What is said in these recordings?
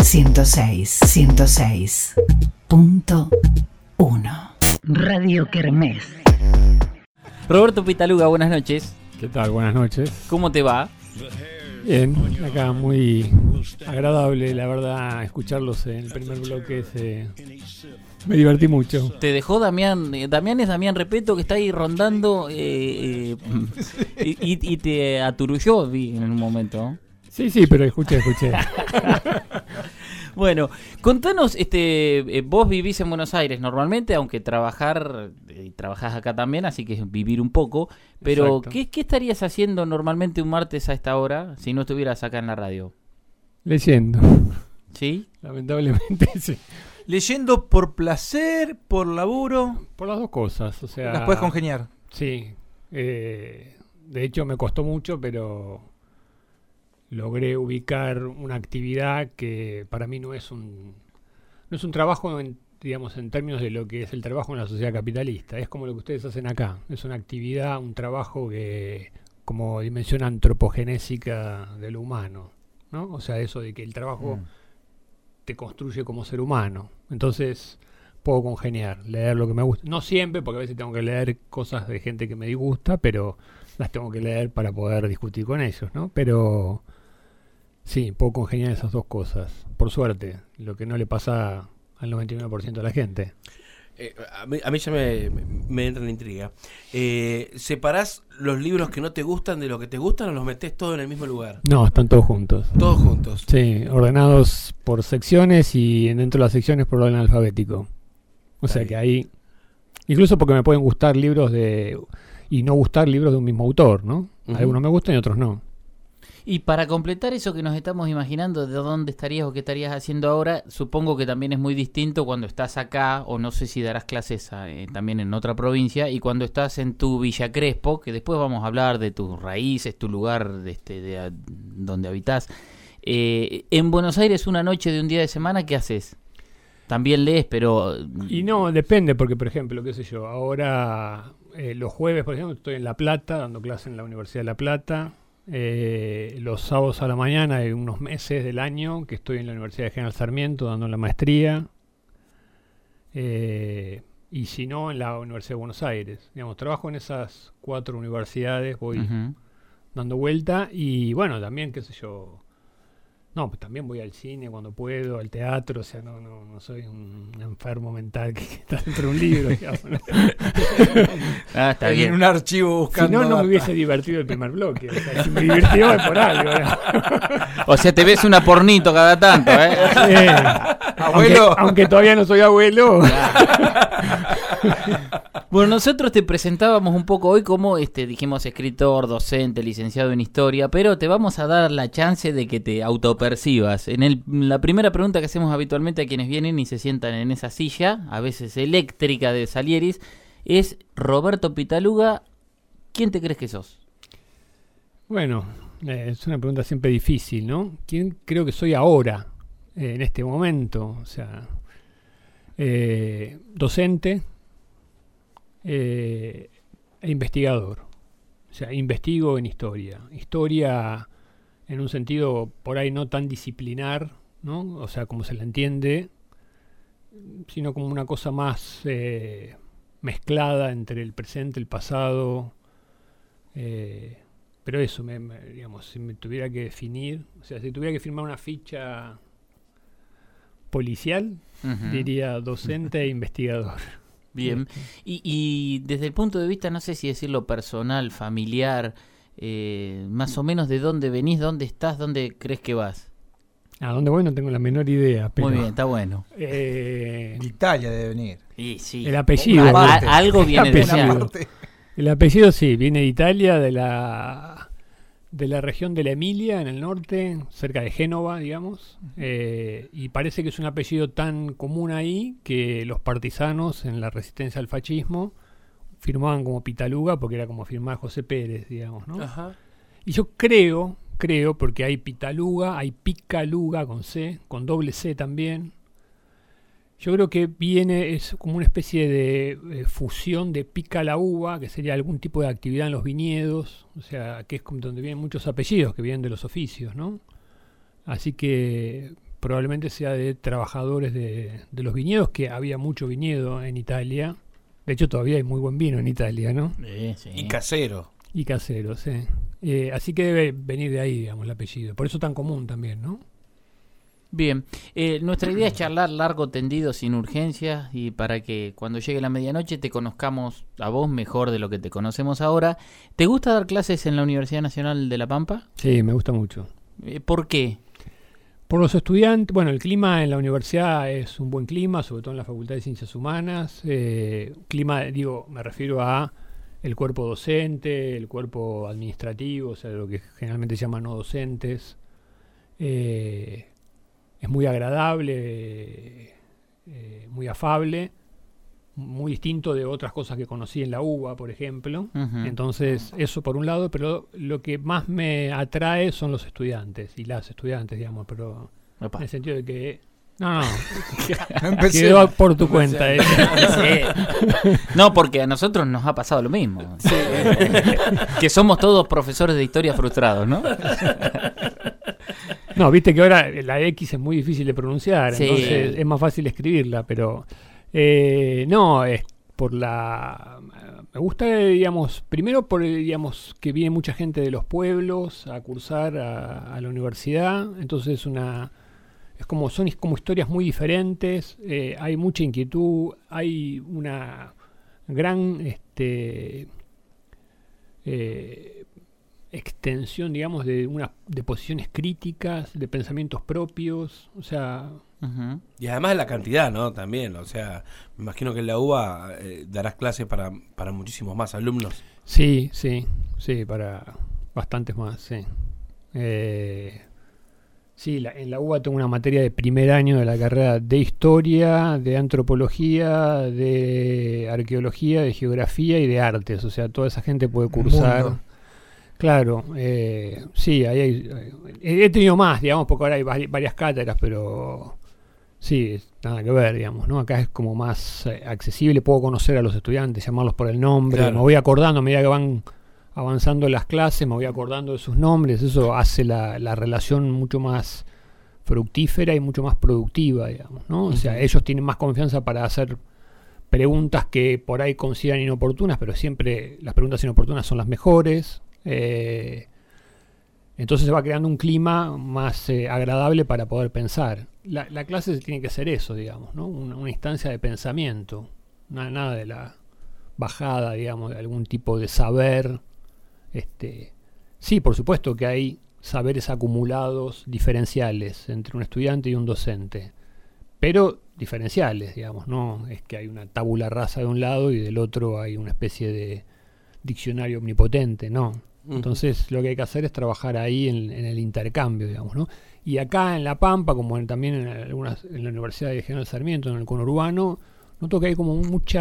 106.1. Radio Kermés. Roberto Pitaluga, buenas noches. ¿Qué tal? Buenas noches. ¿Cómo te va? Bien, acá muy agradable, la verdad, escucharlos en el primer bloque. Me divertí mucho. Te dejó Damián. Damián es Damián Repeto, que está ahí rondando y te aturulló, vi en un momento. Sí, pero escuché. Bueno, contanos, vos vivís en Buenos Aires normalmente, aunque trabajás acá también, así que es vivir un poco, pero ¿qué estarías haciendo normalmente un martes a esta hora si no estuvieras acá en la radio? Leyendo. ¿Sí? Lamentablemente, sí. ¿Leyendo por placer, por laburo? Por las dos cosas, o sea... ¿Las puedes congeniar? Sí. De hecho me costó mucho, pero... logré ubicar una actividad que para mí no es un trabajo en términos de lo que es el trabajo en la sociedad capitalista. Es como lo que ustedes hacen acá. Es una actividad, un trabajo que como dimensión antropogenésica de lo humano, ¿no? O sea, eso de que el trabajo te construye como ser humano. Entonces puedo congeniar, leer lo que me gusta. No siempre, porque a veces tengo que leer cosas de gente que me disgusta, pero las tengo que leer para poder discutir con ellos, ¿no? Pero sí, puedo congeniar esas dos cosas, por suerte, lo que no le pasa al 99% de la gente. A mí ya me entra en la intriga. ¿Separás los libros que no te gustan de los que te gustan o los metés todos en el mismo lugar? No, están todos juntos. Todos juntos. Sí, ordenados por secciones y dentro de las secciones por orden alfabético. O sea que ahí, incluso porque me pueden gustar libros y no gustar libros de un mismo autor, ¿no? Algunos me gustan y otros no. Y para completar eso que nos estamos imaginando de dónde estarías o qué estarías haciendo ahora, supongo que también es muy distinto cuando estás acá, o no sé si darás clases también en otra provincia, y cuando estás en tu Villa Crespo, que después vamos a hablar de tus raíces, tu lugar de donde habitás. En Buenos Aires, una noche de un día de semana, ¿qué haces? También lees, pero... Y no, depende, porque por ejemplo, qué sé yo, ahora los jueves, por ejemplo, estoy en La Plata, dando clase en la Universidad de La Plata. Los sábados a la mañana hay unos meses del año que estoy en la Universidad de General Sarmiento dando la maestría, y si no en la Universidad de Buenos Aires, digamos, trabajo en esas 4 universidades, voy dando vuelta y bueno, también qué sé yo, no, pues también voy al cine cuando puedo, al teatro, o sea, no soy un enfermo mental que está dentro de un libro, digamos, ¿no? Está bien. En un archivo buscando. Si no me hubiese divertido el primer bloque. O sea, si me divirtió es por algo, ¿no? O sea, te ves una pornito cada tanto, ¿eh? Abuelo. Aunque todavía no soy abuelo. Bueno, nosotros te presentábamos un poco hoy como, dijimos, escritor, docente, licenciado en historia, pero te vamos a dar la chance de que te autopercibas. La primera pregunta que hacemos habitualmente a quienes vienen y se sientan en esa silla, a veces eléctrica de Salieris, es: Roberto Pitaluga, ¿quién te crees que sos? Bueno, es una pregunta siempre difícil, ¿no? ¿Quién creo que soy ahora, en este momento? O sea, docente e investigador. O sea, investigo en historia. Historia en un sentido por ahí no tan disciplinar, ¿no? O sea, como se la entiende, sino como una cosa más mezclada entre el presente, el pasado. Pero eso, digamos, si me tuviera que definir, o sea, si tuviera que firmar una ficha policial, diría docente e investigador. Bien. Y desde el punto de vista, no sé si decirlo personal, familiar, más o menos de dónde venís, dónde estás, dónde crees que vas. ¿A dónde voy? No tengo la menor idea. Pero, muy bien, está bueno. De Italia debe venir. Sí. El apellido. Algo viene de allá. El apellido sí, viene de Italia, de la región de la Emilia, en el norte, cerca de Génova, digamos. Y parece que es un apellido tan común ahí que los partisanos en la resistencia al fascismo firmaban como Pitaluga porque era como firmar José Pérez, digamos, ¿no? Ajá. Y yo creo, porque hay Pitaluga, hay Picaluga con C, con doble C también. Yo creo que es como una especie de fusión de pica la uva, que sería algún tipo de actividad en los viñedos, o sea, que es como donde vienen muchos apellidos que vienen de los oficios, ¿no? Así que probablemente sea de trabajadores de los viñedos, que había mucho viñedo en Italia. De hecho, todavía hay muy buen vino en Italia, ¿no? Sí. Y casero. Y casero, sí. Así que debe venir de ahí, digamos, el apellido. Por eso tan común también, ¿no? Bien, nuestra idea es charlar largo, tendido, sin urgencias, y para que cuando llegue la medianoche te conozcamos a vos mejor de lo que te conocemos ahora. ¿Te gusta dar clases en la Universidad Nacional de La Pampa? Sí, me gusta mucho. ¿Por qué? Por los estudiantes, bueno, el clima en la universidad es un buen clima, sobre todo en la Facultad de Ciencias Humanas. Clima, digo, me refiero a el cuerpo docente, el cuerpo administrativo, o sea, lo que generalmente se llama no docentes. Es muy agradable, muy afable, muy distinto de otras cosas que conocí en la UBA, por ejemplo. Uh-huh. Entonces, eso por un lado, pero lo que más me atrae son los estudiantes y las estudiantes, digamos, pero Opa. en el sentido de que... No, Empecé. quedó por tu cuenta. Sí. No, porque a nosotros nos ha pasado lo mismo. Sí. Que somos todos profesores de historia frustrados, ¿no? No, viste que ahora la X es muy difícil de pronunciar, Sí. entonces es más fácil escribirla, pero no, es por la... Me gusta, digamos, primero por, digamos, que viene mucha gente de los pueblos a cursar a la universidad, entonces son como historias muy diferentes, hay mucha inquietud, hay una gran extensión, digamos, de posiciones críticas, de pensamientos propios, o sea... Uh-huh. Y además la cantidad, ¿no? También, o sea, me imagino que en la UBA darás clases para muchísimos más alumnos. Sí, para bastantes más, sí. Sí, en la UBA tengo una materia de primer año de la carrera de historia, de antropología, de arqueología, de geografía y de artes, o sea, toda esa gente puede cursar... Mundo. Claro, sí, he tenido más, digamos, porque ahora hay varias cátedras, pero sí, nada que ver, digamos, ¿no? Acá es como más accesible, puedo conocer a los estudiantes, llamarlos por el nombre, Claro. me voy acordando a medida que van avanzando las clases, me voy acordando de sus nombres, eso hace la relación mucho más fructífera y mucho más productiva, digamos, ¿no? O sea, ellos tienen más confianza para hacer preguntas que por ahí consideran inoportunas, pero siempre las preguntas inoportunas son las mejores. Entonces se va creando un clima más agradable para poder pensar. La clase tiene que ser eso, digamos, ¿no? Una instancia de pensamiento, nada de la bajada, digamos, de algún tipo de saber. Sí, por supuesto que hay saberes acumulados diferenciales entre un estudiante y un docente, pero diferenciales, digamos, no es que hay una tabula rasa de un lado y del otro hay una especie de diccionario omnipotente, no. Entonces lo que hay que hacer es trabajar ahí en el intercambio, digamos, ¿no? Y acá en La Pampa, como también en la Universidad de General Sarmiento, en el conurbano, noto que hay como mucho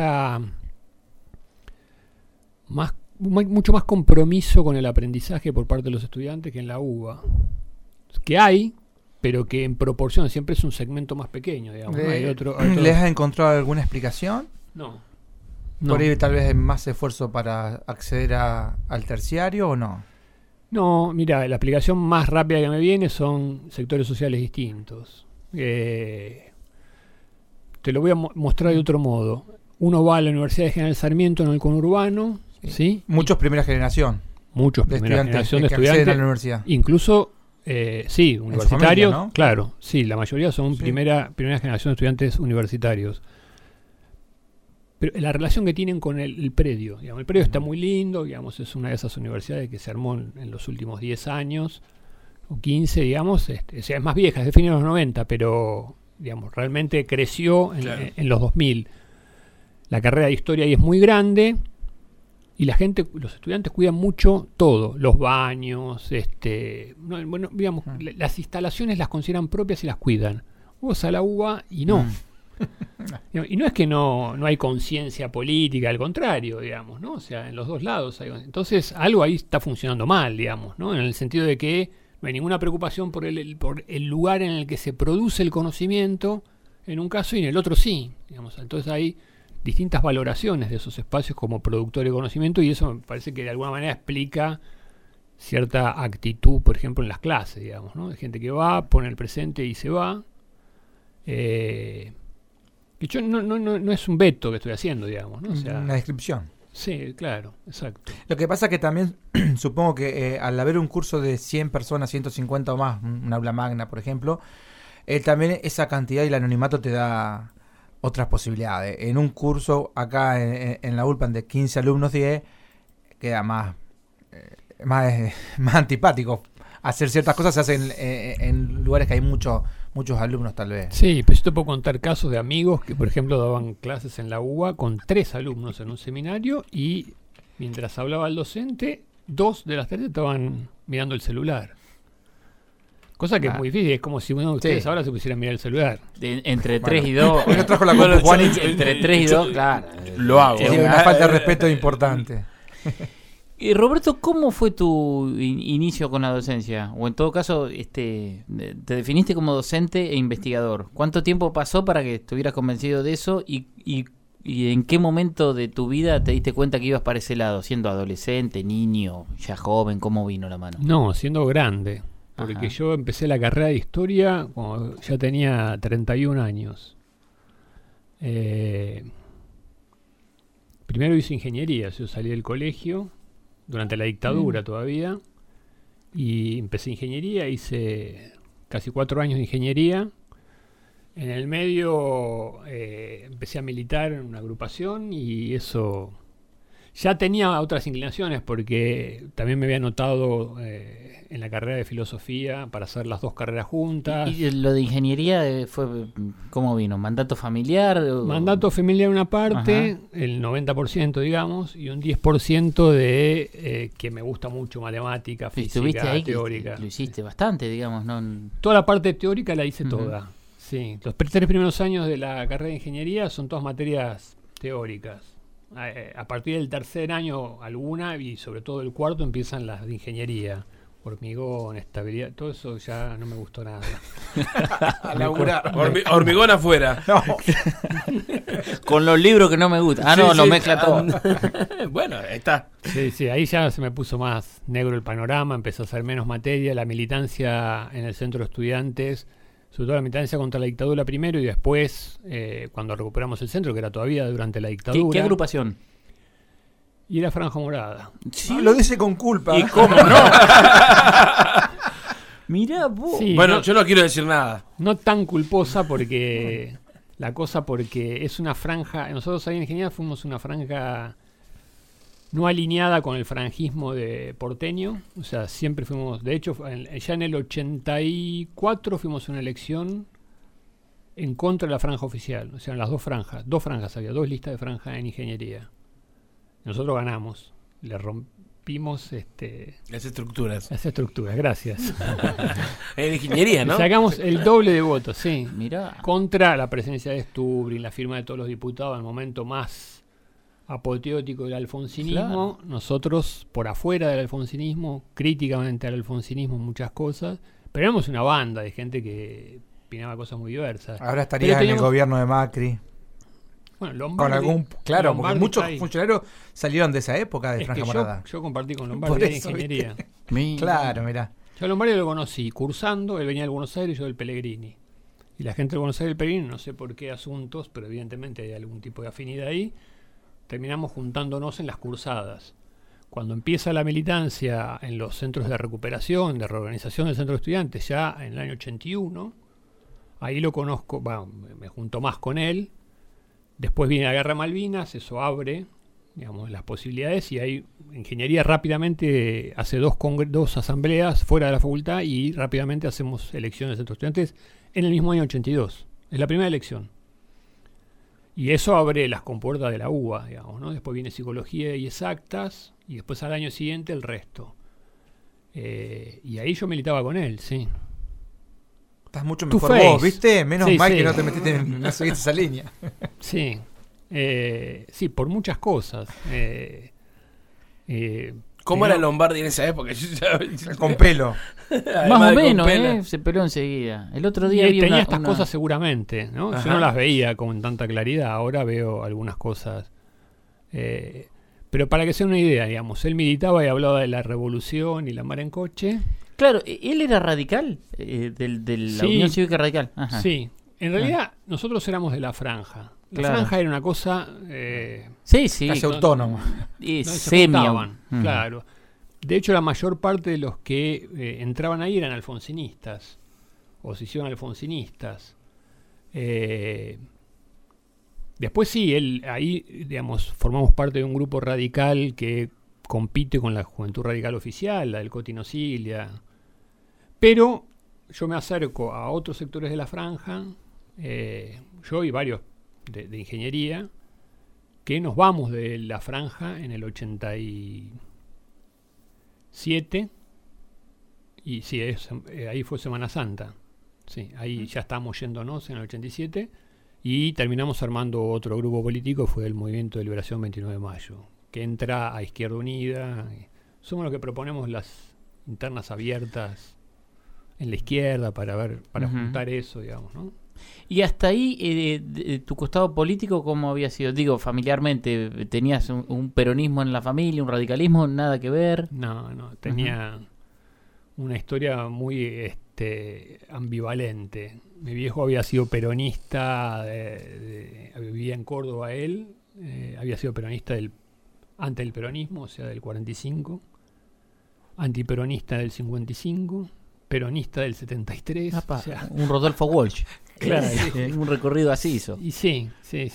más compromiso con el aprendizaje por parte de los estudiantes que en la UBA. Que hay, pero que en proporción siempre es un segmento más pequeño, digamos, ¿no? Hay otro... ¿Les has encontrado alguna explicación? No. Por ahí tal vez hay más esfuerzo para acceder al terciario o no. No, mira, la explicación más rápida que me viene son sectores sociales distintos. Te lo voy a mostrar de otro modo. Uno va a la Universidad de General Sarmiento en el conurbano, ¿sí? Muchos primera generación Muchos de primera estudiantes generación de que acceden a la estudiantes, universidad. incluso, sí, universitarios, familia, ¿no? claro, sí, la mayoría son Sí. primera generación de estudiantes universitarios. Pero la relación que tienen con el predio, digamos, el predio está muy lindo, digamos, es una de esas universidades que se armó en los últimos 10 años o 15, digamos, o sea, es más vieja, es de fines de los 90, pero digamos, realmente creció en los 2000. La carrera de historia ahí es muy grande y la gente, los estudiantes cuidan mucho todo, los baños, bueno, digamos, las instalaciones las consideran propias y las cuidan. Vos a la UBA y no. Y no es que no hay conciencia política, al contrario, digamos, ¿no? O sea, en los dos lados hay, entonces algo ahí está funcionando mal, digamos, ¿no? En el sentido de que no hay ninguna preocupación por el lugar en el que se produce el conocimiento en un caso y en el otro sí, digamos. Entonces hay distintas valoraciones de esos espacios como productor de conocimiento y eso me parece que de alguna manera explica cierta actitud, por ejemplo, en las clases, digamos, ¿no? Hay gente que va, pone el presente y se va. Que yo no es un veto que estoy haciendo, digamos, ¿no? O sea, una descripción. sí, claro, exacto. Lo que pasa que también supongo que al haber un curso de 100 personas, 150 o más, un aula magna, por ejemplo, también esa cantidad y el anonimato te da otras posibilidades. En un curso acá en la ULPAN de 15 alumnos, 10, queda más antipático. Hacer ciertas cosas se hacen en lugares que hay muchos alumnos, tal vez. Sí, pues yo te puedo contar casos de amigos que, por ejemplo, daban clases en la UBA con 3 alumnos en un seminario y mientras hablaba el docente, 2 de las 3 estaban mirando el celular. Cosa que es muy difícil, es como si uno de ustedes ahora se pusiera a mirar el celular. Entre 3 y 2. Hoy no trajo la compu, Juan, Entre 3 y 2, claro. Lo hago. sí, una falta de respeto importante. Y Roberto, ¿cómo fue tu inicio con la docencia? O en todo caso, te definiste como docente e investigador. ¿Cuánto tiempo pasó para que estuvieras convencido de eso? ¿Y en qué momento de tu vida te diste cuenta que ibas para ese lado? ¿Siendo adolescente, niño, ya joven? ¿Cómo vino la mano? No, siendo grande. Porque Ajá. yo empecé la carrera de historia cuando ya tenía 31 años. Primero hice ingeniería. Yo salí del colegio durante la dictadura todavía. Y empecé ingeniería, hice casi 4 años de ingeniería. En el medio empecé a militar en una agrupación y eso... Ya tenía otras inclinaciones porque también me había anotado en la carrera de filosofía para hacer las 2 carreras juntas. ¿Y lo de ingeniería fue cómo vino? ¿Mandato familiar? Mandato familiar una parte, Ajá. el 90% digamos, y un 10% de que me gusta mucho matemática, ¿Estuviste física, ahí? teórica. Lo hiciste bastante, digamos, ¿no? Toda la parte teórica la hice Ujú. toda. Sí, los 3 primeros años de la carrera de ingeniería son todas materias teóricas. A partir del tercer año alguna y sobre todo el cuarto empiezan las de ingeniería. Hormigón, estabilidad, todo eso ya no me gustó nada. Hormigón afuera. Con los libros que no me gustan. Sí, No, lo sí. mezcla todo. Bueno, ahí está. Sí, ahí ya se me puso más negro el panorama, empezó a hacer menos materia, la militancia en el centro de estudiantes, sobre todo la militancia contra la dictadura primero y después, cuando recuperamos el centro, que era todavía durante la dictadura. ¿Qué agrupación? Y era Franja Morada. Sí. Lo dice con culpa. ¿Y cómo no? Mirá vos. Sí, Bueno, no, yo no quiero decir nada. no tan culposa porque porque es una franja, nosotros ahí en Ingeniería fuimos una franja no alineada con el franjismo de porteño, o sea, siempre fuimos, de hecho, ya en el 84 fuimos a una elección en contra de la franja oficial, o sea, en las 2 franjas había 2 listas de franja en ingeniería. Nosotros ganamos, le rompimos Las estructuras. las estructuras, gracias. En ingeniería, ¿no? Sacamos el doble de votos, sí. Mirá. Contra la presencia de Stubrin, la firma de todos los diputados, en el momento más apoteótico del alfonsinismo. Claro. Nosotros, por afuera del alfonsinismo, críticamente al alfonsinismo en muchas cosas, pero éramos una banda de gente que opinaba cosas muy diversas. Ahora estarías Pero en el teníamos- gobierno de Macri. Bueno, Con Lombardi, algún, claro, porque Lombardi muchos está ahí. funcionarios salieron de esa época de Es Franja que Morada. yo compartí con Por Lombardi en eso, ingeniería. Mirá. Claro, mirá. Yo a Lombardi lo conocí cursando, él venía del Buenos Aires y yo del Pellegrini. Y la gente del Buenos Aires y del Pellegrini, no sé por qué asuntos, pero evidentemente hay algún tipo de afinidad ahí, terminamos juntándonos en las cursadas. Cuando empieza la militancia en los centros de recuperación, de reorganización del centro de estudiantes, ya en el año 81, ahí lo conozco, bueno, me junto más con él. Después viene la Guerra de Malvinas, eso abre, digamos, las posibilidades y ahí ingeniería rápidamente hace 2 asambleas fuera de la facultad y rápidamente hacemos elecciones de centros de estudiantes en el mismo año 82. Es la primera elección. Y eso abre las compuertas de la UBA, digamos, ¿no? Después viene psicología y exactas y después al año siguiente el resto. Y ahí yo militaba con él, sí. Estás mucho Tu mejor face. vos, ¿viste? Menos Sí, mal sí. que no te metiste no seguiste esa línea. Sí, sí, por muchas cosas. ¿Cómo Pero- era Lombardi en esa época? Yo ya- Con pelo. Más Además o de con menos, pena. se peló enseguida. El otro Y día vi tenía una, estas una- cosas seguramente, ¿no? Yo Ajá. no las veía con tanta claridad, ahora veo algunas cosas. Pero para que sea una idea, digamos, él militaba y hablaba de la revolución y la mar en coche. Claro, él era radical, de la Sí. Unión Cívica Radical. Ajá. Sí, en realidad nosotros éramos de la franja. La Claro. franja era una cosa... Sí. Casi autónomo. Y no, se semi. juntaban, claro. De hecho, la mayor parte de los que entraban ahí eran alfonsinistas, o se hicieron alfonsinistas. Después sí, ahí, digamos, formamos parte de un grupo radical que compite con la Juventud Radical Oficial, la del Cotino Cilia. Pero yo me acerco a otros sectores de la franja, yo y varios de ingeniería, que nos vamos de la franja en el 87, y sí, ahí fue Semana Santa. Sí, ahí ya estábamos yéndonos en el 87 y terminamos armando otro grupo político, fue el Movimiento de Liberación 29 de Mayo, que entra a Izquierda Unida. Somos los que proponemos las internas abiertas en la izquierda para juntar eso, digamos, ¿no? Y hasta ahí, tu costado político, ¿cómo había sido? Digo, familiarmente, ¿tenías un peronismo en la familia, un radicalismo, nada que ver? No, tenía una historia muy ambivalente. Mi viejo había sido peronista, vivía en Córdoba él, había sido peronista antes del peronismo, o sea, del 45, antiperonista del 55, peronista del 73. Apa, o sea, un Rodolfo Walsh. Claro. Un recorrido así hizo. Y sí.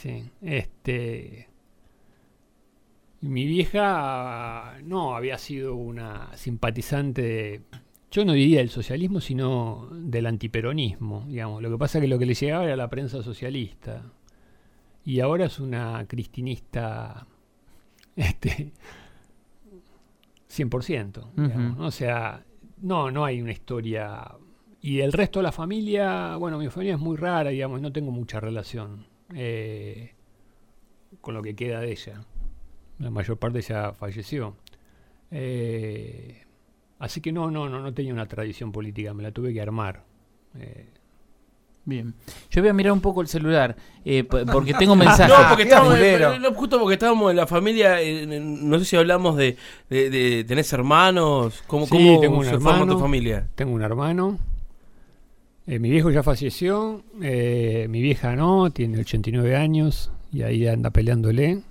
Mi vieja no había sido una simpatizante yo no diría del socialismo, sino del antiperonismo, digamos. Lo que pasa es que lo que le llegaba era la prensa socialista. Y ahora es una cristinista 100%, digamos, ¿no? O sea, no hay una historia. Y el resto de la familia, bueno, mi familia es muy rara, digamos, no tengo mucha relación con lo que queda de ella. La mayor parte ya falleció. Así que no tenía una tradición política, me la tuve que armar. Bien. Yo voy a mirar un poco el celular, porque tengo mensajes. No, porque estábamos, Fulero. justo porque estábamos en la familia, no sé si hablamos de ¿tenés hermanos? ¿Cómo tengo un se forma hermano, tu familia? Tengo un hermano. Mi viejo ya falleció, mi vieja no, tiene 89 años y ahí anda peleándole.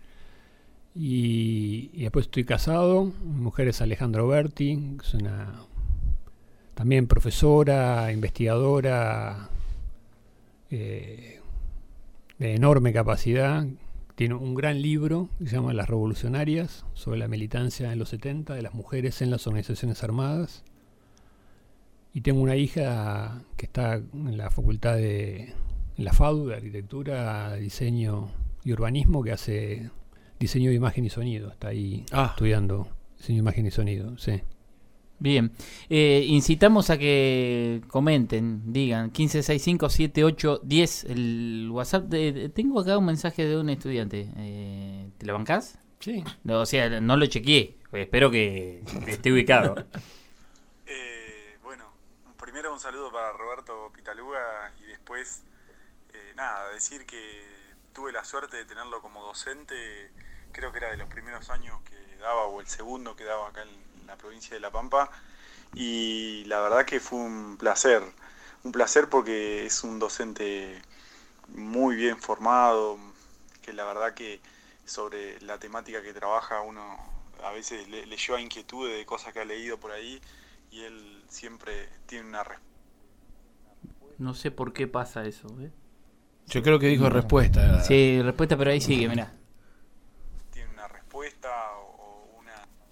Y después estoy casado, mi mujer es Alejandra Berti, que es también profesora, investigadora, de enorme capacidad. Tiene un gran libro que se llama Las Revolucionarias, sobre la militancia en los 70 de las mujeres en las organizaciones armadas. Y tengo una hija que está en la facultad en la FADU de Arquitectura, Diseño y Urbanismo, que hace diseño de imagen y sonido. Está ahí estudiando diseño de imagen y sonido, sí. Bien, incitamos a que comenten, digan 15657810 el WhatsApp. Tengo acá un mensaje de un estudiante. ¿Te lo bancás? Sí. No, o sea, no lo chequeé, espero que esté ubicado. Bueno, primero un saludo para Roberto Pitaluga y después, decir que tuve la suerte de tenerlo como docente, creo que era de los primeros años que daba, o el segundo que daba acá en la provincia de La Pampa, y la verdad que fue un placer porque es un docente muy bien formado, que la verdad que sobre la temática que trabaja uno a veces le lleva inquietudes de cosas que ha leído por ahí, y él siempre tiene una respuesta. No sé por qué pasa eso, ¿eh? Yo creo que dijo respuesta. Sí, respuesta, pero ahí sigue, mirá. Tiene una respuesta o una...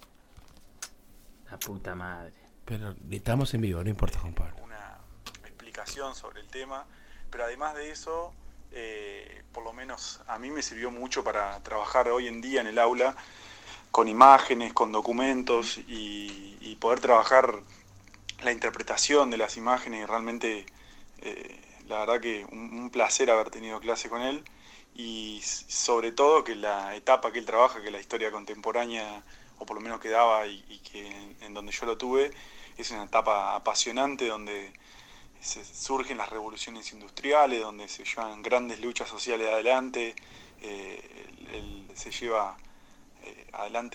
La puta madre. Pero estamos en vivo, no importa, Juan Pablo. Una explicación sobre el tema, pero además de eso, por lo menos a mí me sirvió mucho para trabajar hoy en día en el aula con imágenes, con documentos y poder trabajar la interpretación de las imágenes. Y realmente la verdad que un placer haber tenido clase con él, y sobre todo que la etapa que él trabaja, que es la historia contemporánea, o por lo menos que daba y que en donde yo lo tuve, es una etapa apasionante donde surgen las revoluciones industriales, donde se llevan grandes luchas sociales adelante, se lleva adelante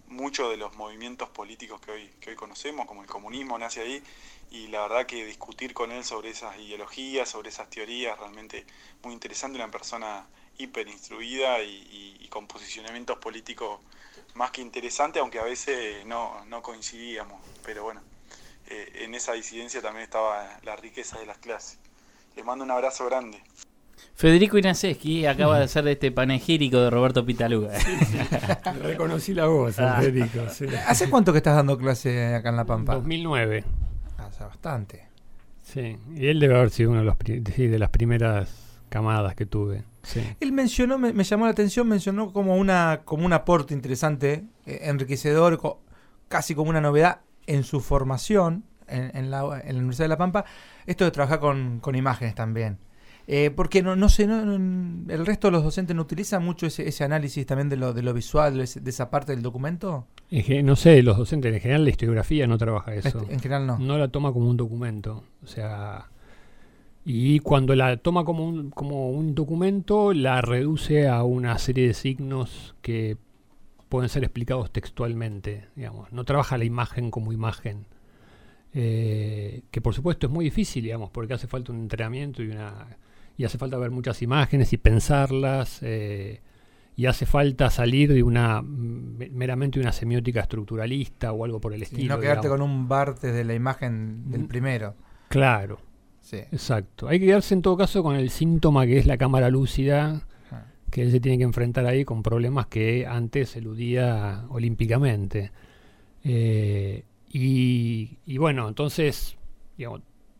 muchos de los movimientos políticos que hoy conocemos, como el comunismo, nace ahí, y la verdad que discutir con él sobre esas ideologías, sobre esas teorías, realmente muy interesante, una persona hiper instruida y con posicionamientos políticos más que interesantes, aunque a veces no coincidíamos, pero bueno, en esa disidencia también estaba la riqueza de las clases. Les mando un abrazo grande. Federico Inaseski acaba de hacer este panegírico de Roberto Pitaluga. Reconocí la voz, Federico. Sí. ¿Hace cuánto que estás dando clase acá en La Pampa? 2009. Hace bastante. Sí, y él debe haber sido uno de de las primeras camadas que tuve. Sí. Él mencionó, me llamó la atención, mencionó como un aporte interesante, enriquecedor, casi como una novedad en su formación en la Universidad de La Pampa, esto de trabajar con imágenes también. Porque no sé, el resto de los docentes no utilizan mucho ese análisis también de lo visual, de esa parte del documento. No sé, los docentes en general la historiografía no trabaja eso. En general no. No la toma como un documento. O sea, y cuando la toma como un documento, la reduce a una serie de signos que pueden ser explicados textualmente, digamos. No trabaja la imagen como imagen. Que por supuesto es muy difícil, digamos, porque hace falta un entrenamiento y hace falta ver muchas imágenes y pensarlas, y hace falta salir de meramente una semiótica estructuralista o algo por el estilo. No quedarte digamos. con un Barthes de la imagen del primero. Claro, sí. Exacto. Hay que quedarse en todo caso con el síntoma que es la cámara lúcida, que él se tiene que enfrentar ahí con problemas que antes eludía olímpicamente. Y bueno, entonces, digamos,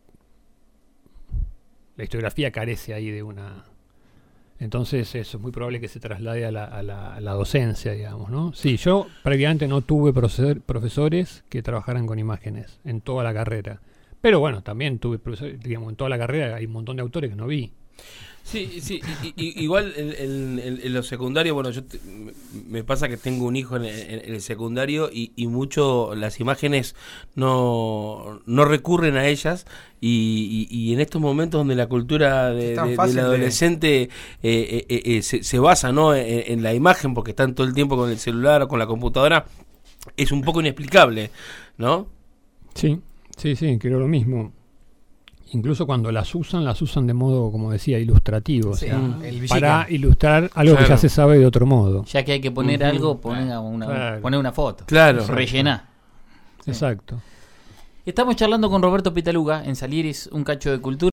la historiografía carece ahí de una... Entonces eso es muy probable que se traslade a la docencia, digamos, ¿no? Sí, yo prácticamente no tuve profesores que trabajaran con imágenes en toda la carrera. Pero bueno, también tuve profesores, digamos, en toda la carrera hay un montón de autores que no vi. Sí, igual en lo secundario, bueno, me pasa que tengo un hijo en el secundario y mucho las imágenes no recurren a ellas y en estos momentos donde la cultura del adolescente se basa, ¿no?, en la imagen, porque están todo el tiempo con el celular o con la computadora, es un poco inexplicable, ¿no? Sí, creo lo mismo. Incluso cuando las usan de modo, como decía, ilustrativo, sí, o sea, para ilustrar algo que ya se sabe de otro modo. Ya que hay que poner algo, poner una foto. Claro. Rellená. Sí. Exacto. Estamos charlando con Roberto Pitaluga en Salieris, un cacho de cultura.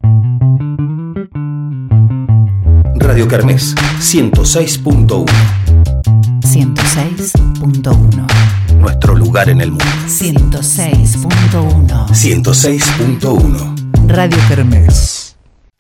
Radio Kermés 106.1. 106.1. Nuestro lugar en el mundo. 106.1. 106.1. Radio Kermés.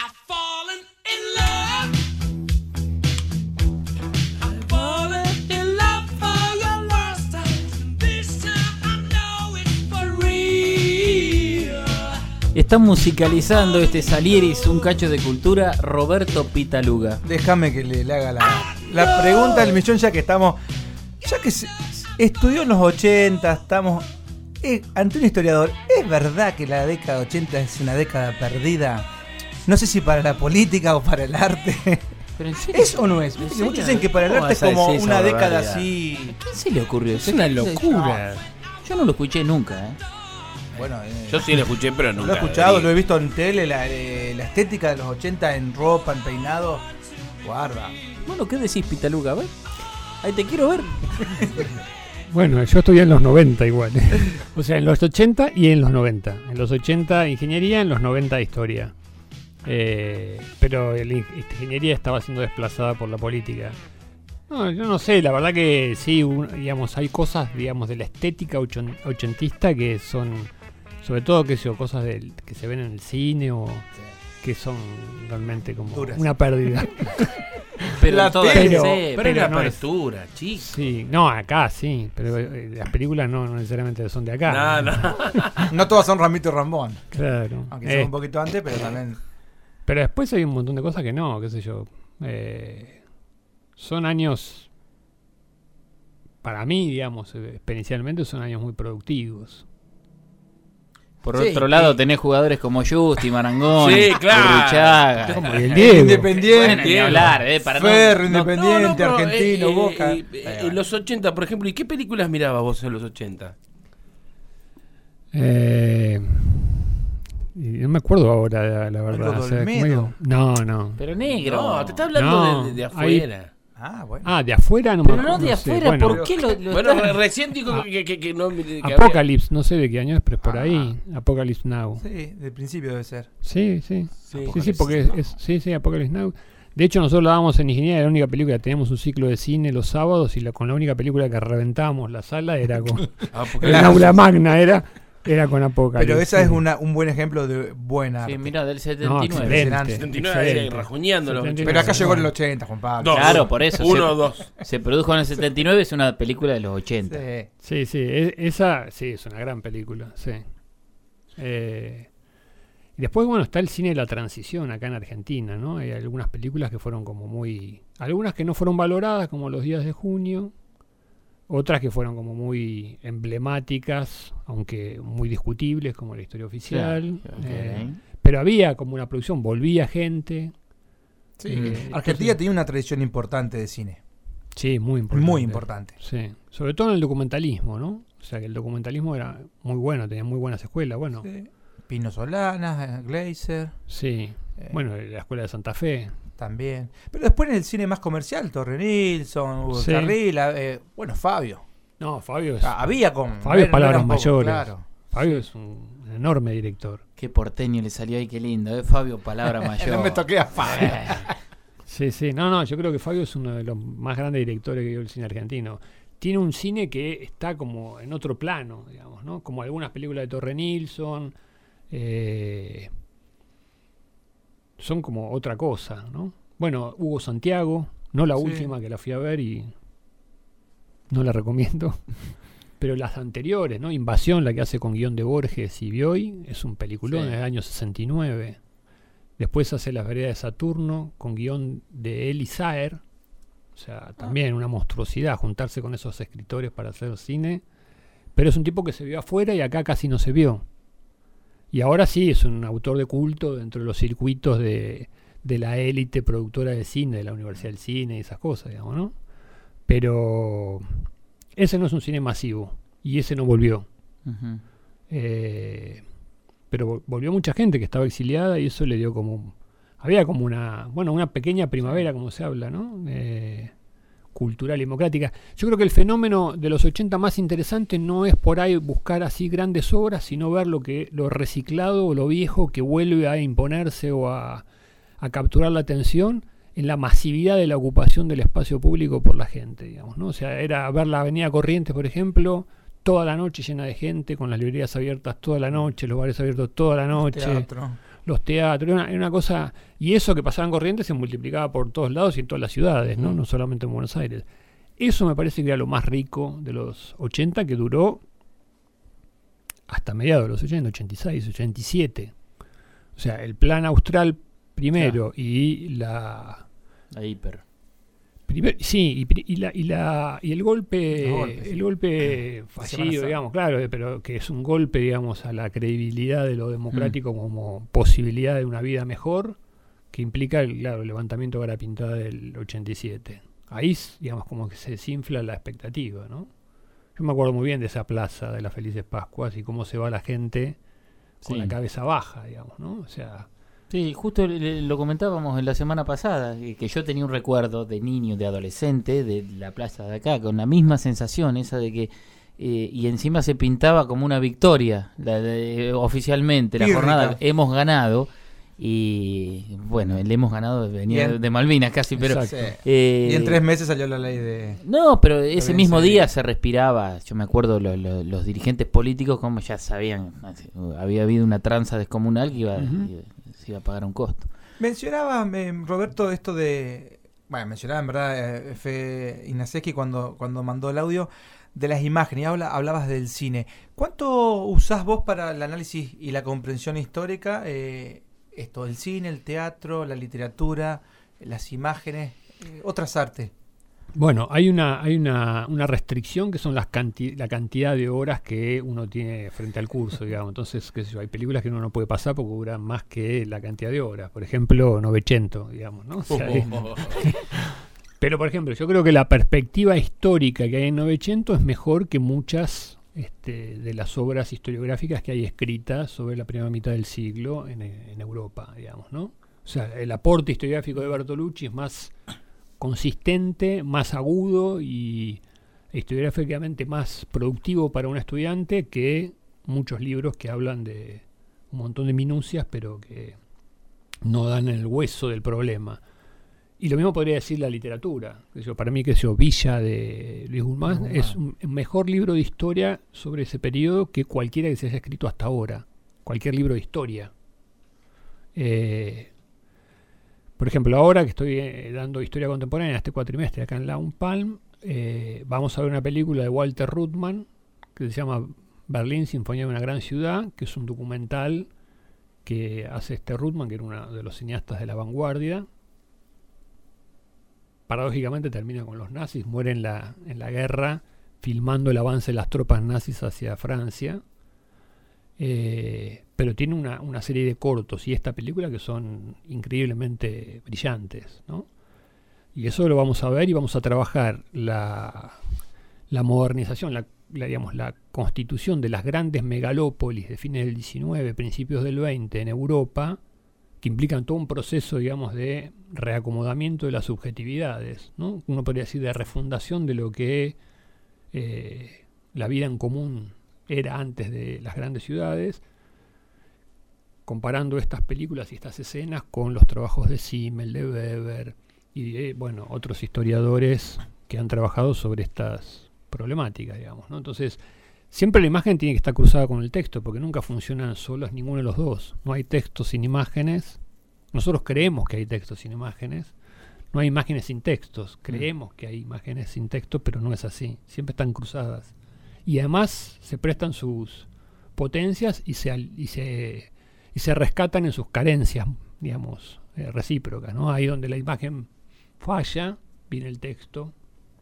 Está musicalizando este Salieris, un cacho de cultura, Roberto Pitaluga. Déjame que le haga la pregunta del millón, ya que estudió en los 80, estamos ante un historiador. ¿Es verdad que la década 80 es una década perdida? No sé si para la política o para el arte. ¿Pero en serio? ¿Es o no es? Muchos dicen que para el arte es como una década así. ¿A quién se le ocurrió eso? Es una locura. Yo no lo escuché nunca, Bueno, yo sí lo escuché, pero nunca. Lo he escuchado, lo he visto en tele, la estética de los 80 en ropa, en peinado. Guarda. Bueno, ¿qué decís, Pitaluga? A ver. Ahí te quiero ver. Bueno, yo estudié en los 90 igual. O sea, en los 80 y en los 90. En los 80 ingeniería, en los 90 historia. Pero la ingeniería estaba siendo desplazada por la política. No, yo no sé, la verdad que sí, digamos, hay cosas, digamos, de la estética ochentista que son, sobre todo, cosas que se ven en el cine o que son realmente como duras. Una pérdida. Pero La todas, pero- sí, Pero era no es- apertura, chicos. Sí, no, acá sí, pero las películas no necesariamente son de acá. No. No todas son Ramito y Rambón. Claro. Aunque sea un poquito antes, pero también. Pero después hay un montón de cosas que no, qué sé yo. Son años, para mí, digamos, experiencialmente son años muy productivos. Por Sí, otro lado tenés jugadores como Justi, Marangoni, Sí, claro. Gurruchaga. Como el Diego. Independiente, Bueno, ni hablar, para Ferro, no- Independiente, pero, Argentino, Boca. En los 80, por ejemplo, ¿y qué películas mirabas vos en los 80? Y no me acuerdo ahora, la verdad. Algo o sea, Olmedo. no. Pero negro. No, te está hablando No, de ahí- afuera. Ah, bueno. Ah, de afuera no Pero me no acuerdo. de sé. afuera, Bueno, ¿por qué lo Bueno, están- recién dijo que no... que Apocalypse, no sé de qué año es, pero es por ahí. Apocalypse Now. Sí, del principio debe ser. Sí. Apocalypse Sí, porque sí, Apocalypse Now. De hecho, nosotros la dábamos en ingeniería, era la única película, teníamos un ciclo de cine los sábados y con la única película que reventábamos la sala era con el aula magna, era con Apocalypse. Pero esa es sí. un buen ejemplo de buena Sí, arte. mira, del No, 79. excelente. 79, excelente. rajuñando los 79. Pero acá llegó en el 80, Juan Pablo. Dos. Claro, por eso. Uno o dos. Se produjo en el 79, es una película de los 80. Sí. Sí, esa sí es una gran película, sí. Y después, bueno, está el cine de la transición acá en Argentina, ¿no? Hay algunas películas que fueron como muy... Algunas que no fueron valoradas, como Los días de junio. Otras que fueron como muy emblemáticas, aunque muy discutibles, como La historia oficial. Claro. Pero había como una producción, volvía gente. Sí. Entonces- Argentina tiene una tradición importante de cine. Sí, muy importante. Muy importante. Sí, sobre todo en el documentalismo, ¿no? O sea, que el documentalismo era muy bueno, tenía muy buenas escuelas. Bueno, Sí. Pino Solanas, Gleiser, sí. Bueno, la escuela de Santa Fe. también. Pero después en el cine más comercial, Torre Nilsson, Hugo Sí. Carril, bueno, Fabio. No, Fabio es, Había con... Fabio es no palabras era un poco, mayores. Claro. Fabio es un enorme director. Qué porteño le salió ahí, qué lindo. Fabio, palabra mayor. No me toqué a Fabio. Sí. No, yo creo que Fabio es uno de los más grandes directores que dio el cine argentino. Tiene un cine que está como en otro plano, digamos, ¿no? Como algunas películas de Torre Nilsson. Son como otra cosa, ¿no? Bueno, Hugo Santiago, no la Sí. última que la fui a ver y no la recomiendo, pero las anteriores, ¿no? Invasión, la que hace con guión de Borges y Bioy, es un peliculón, Sí. del año 69. Después hace Las veredas de Saturno con guión de Eli Saer, o sea, también una monstruosidad juntarse con esos escritores para hacer cine, pero es un tipo que se vio afuera y acá casi no se vio. Y ahora sí, es un autor de culto dentro de los circuitos de la élite productora de cine, de la Universidad del Cine y esas cosas, digamos, ¿no? Pero ese no es un cine masivo y ese no volvió. Ujú. Pero volvió mucha gente que estaba exiliada y eso le dio como... Había como una pequeña primavera, como se habla, ¿no? Cultural y democrática. Yo creo que el fenómeno de los 80 más interesante no es por ahí buscar así grandes obras, sino ver lo reciclado o lo viejo que vuelve a imponerse o a capturar la atención en la masividad de la ocupación del espacio público por la gente, digamos, ¿no? O sea, era ver la Avenida Corrientes, por ejemplo, toda la noche llena de gente, con las librerías abiertas toda la noche, los bares abiertos toda la noche, Teatro. los teatros, era una cosa, y eso que pasaba en Corrientes se multiplicaba por todos lados y en todas las ciudades, ¿no? No solamente en Buenos Aires. Eso me parece que era lo más rico de los 80, que duró hasta mediados de los 80, 86, 87. O sea, el plan austral primero y la... La hiper. Sí, y el golpe, Sí. el golpe Semana fallido, Santa. digamos, claro, pero que es un golpe, digamos, a la credibilidad de lo democrático como posibilidad de una vida mejor, que implica el levantamiento de la pintada del 87. Ahí, digamos, como que se desinfla la expectativa, ¿no? Yo me acuerdo muy bien de esa plaza de las Felices Pascuas y cómo se va la gente con Sí. la cabeza baja, digamos, ¿no? O sea, Sí, justo lo comentábamos en la semana pasada, que yo tenía un recuerdo de niño, de adolescente, de la plaza de acá, con la misma sensación, esa de que, y encima se pintaba como una victoria, oficialmente, la Pírrica. jornada, hemos ganado, y bueno, el hemos ganado venía Bien. de Malvinas casi, pero... Exacto. Y en 3 meses salió la ley de... No, pero ese bien, mismo sí. día se respiraba, yo me acuerdo los dirigentes políticos como ya sabían, había habido una tranza descomunal que se iba a pagar un costo. Mencionaba, Roberto, esto de... Bueno, mencionaba en verdad Ignaceski cuando mandó el audio de las imágenes, y hablabas del cine. ¿Cuánto usás vos para el análisis y la comprensión histórica? Esto, el cine, el teatro, la literatura, las imágenes, otras artes. Bueno, hay una restricción que son la cantidad de horas que uno tiene frente al curso, digamos. Entonces, qué sé yo, hay películas que uno no puede pasar porque duran más que la cantidad de horas. Por ejemplo, Novecento, digamos, ¿no? O sea, pero, por ejemplo, yo creo que la perspectiva histórica que hay en Novecento es mejor que muchas de las obras historiográficas que hay escritas sobre la primera mitad del siglo en Europa, digamos, ¿no? O sea, el aporte historiográfico de Bertolucci es más consistente, más agudo y historiográficamente más productivo para un estudiante que muchos libros que hablan de un montón de minucias pero que no dan el hueso del problema. Y lo mismo podría decir la literatura. Para mí, Villa de Luis Guzmán es un mejor libro de historia sobre ese periodo que cualquiera que se haya escrito hasta ahora. Cualquier libro de historia. Por ejemplo, ahora que estoy dando historia contemporánea este cuatrimestre acá en la UNPALM, vamos a ver una película de Walter Ruttmann que se llama Berlín, Sinfonía de una gran ciudad, que es un documental que hace Ruttmann, que era uno de los cineastas de la vanguardia. Paradójicamente termina con los nazis, muere en la guerra filmando el avance de las tropas nazis hacia Francia. Pero tiene una serie de cortos y esta película que son increíblemente brillantes, ¿no? Y eso lo vamos a ver y vamos a trabajar la modernización, la constitución de las grandes megalópolis de fines del 19, principios del 20 en Europa, que implican todo un proceso, digamos, de reacomodamiento de las subjetividades, ¿no? Uno podría decir de refundación de lo que la vida en común era antes de las grandes ciudades, comparando estas películas y estas escenas con los trabajos de Simmel, de Weber y de, otros historiadores que han trabajado sobre estas problemáticas, digamos, ¿no? Entonces, siempre la imagen tiene que estar cruzada con el texto, porque nunca funcionan solos ninguno de los dos. No hay textos sin imágenes. Nosotros creemos que hay textos sin imágenes. No hay imágenes sin textos. Creemos que hay imágenes sin texto, pero no es así. Siempre están cruzadas. Y además se prestan sus potencias y se rescatan en sus carencias, digamos, recíprocas, ¿no? Ahí donde la imagen falla, viene el texto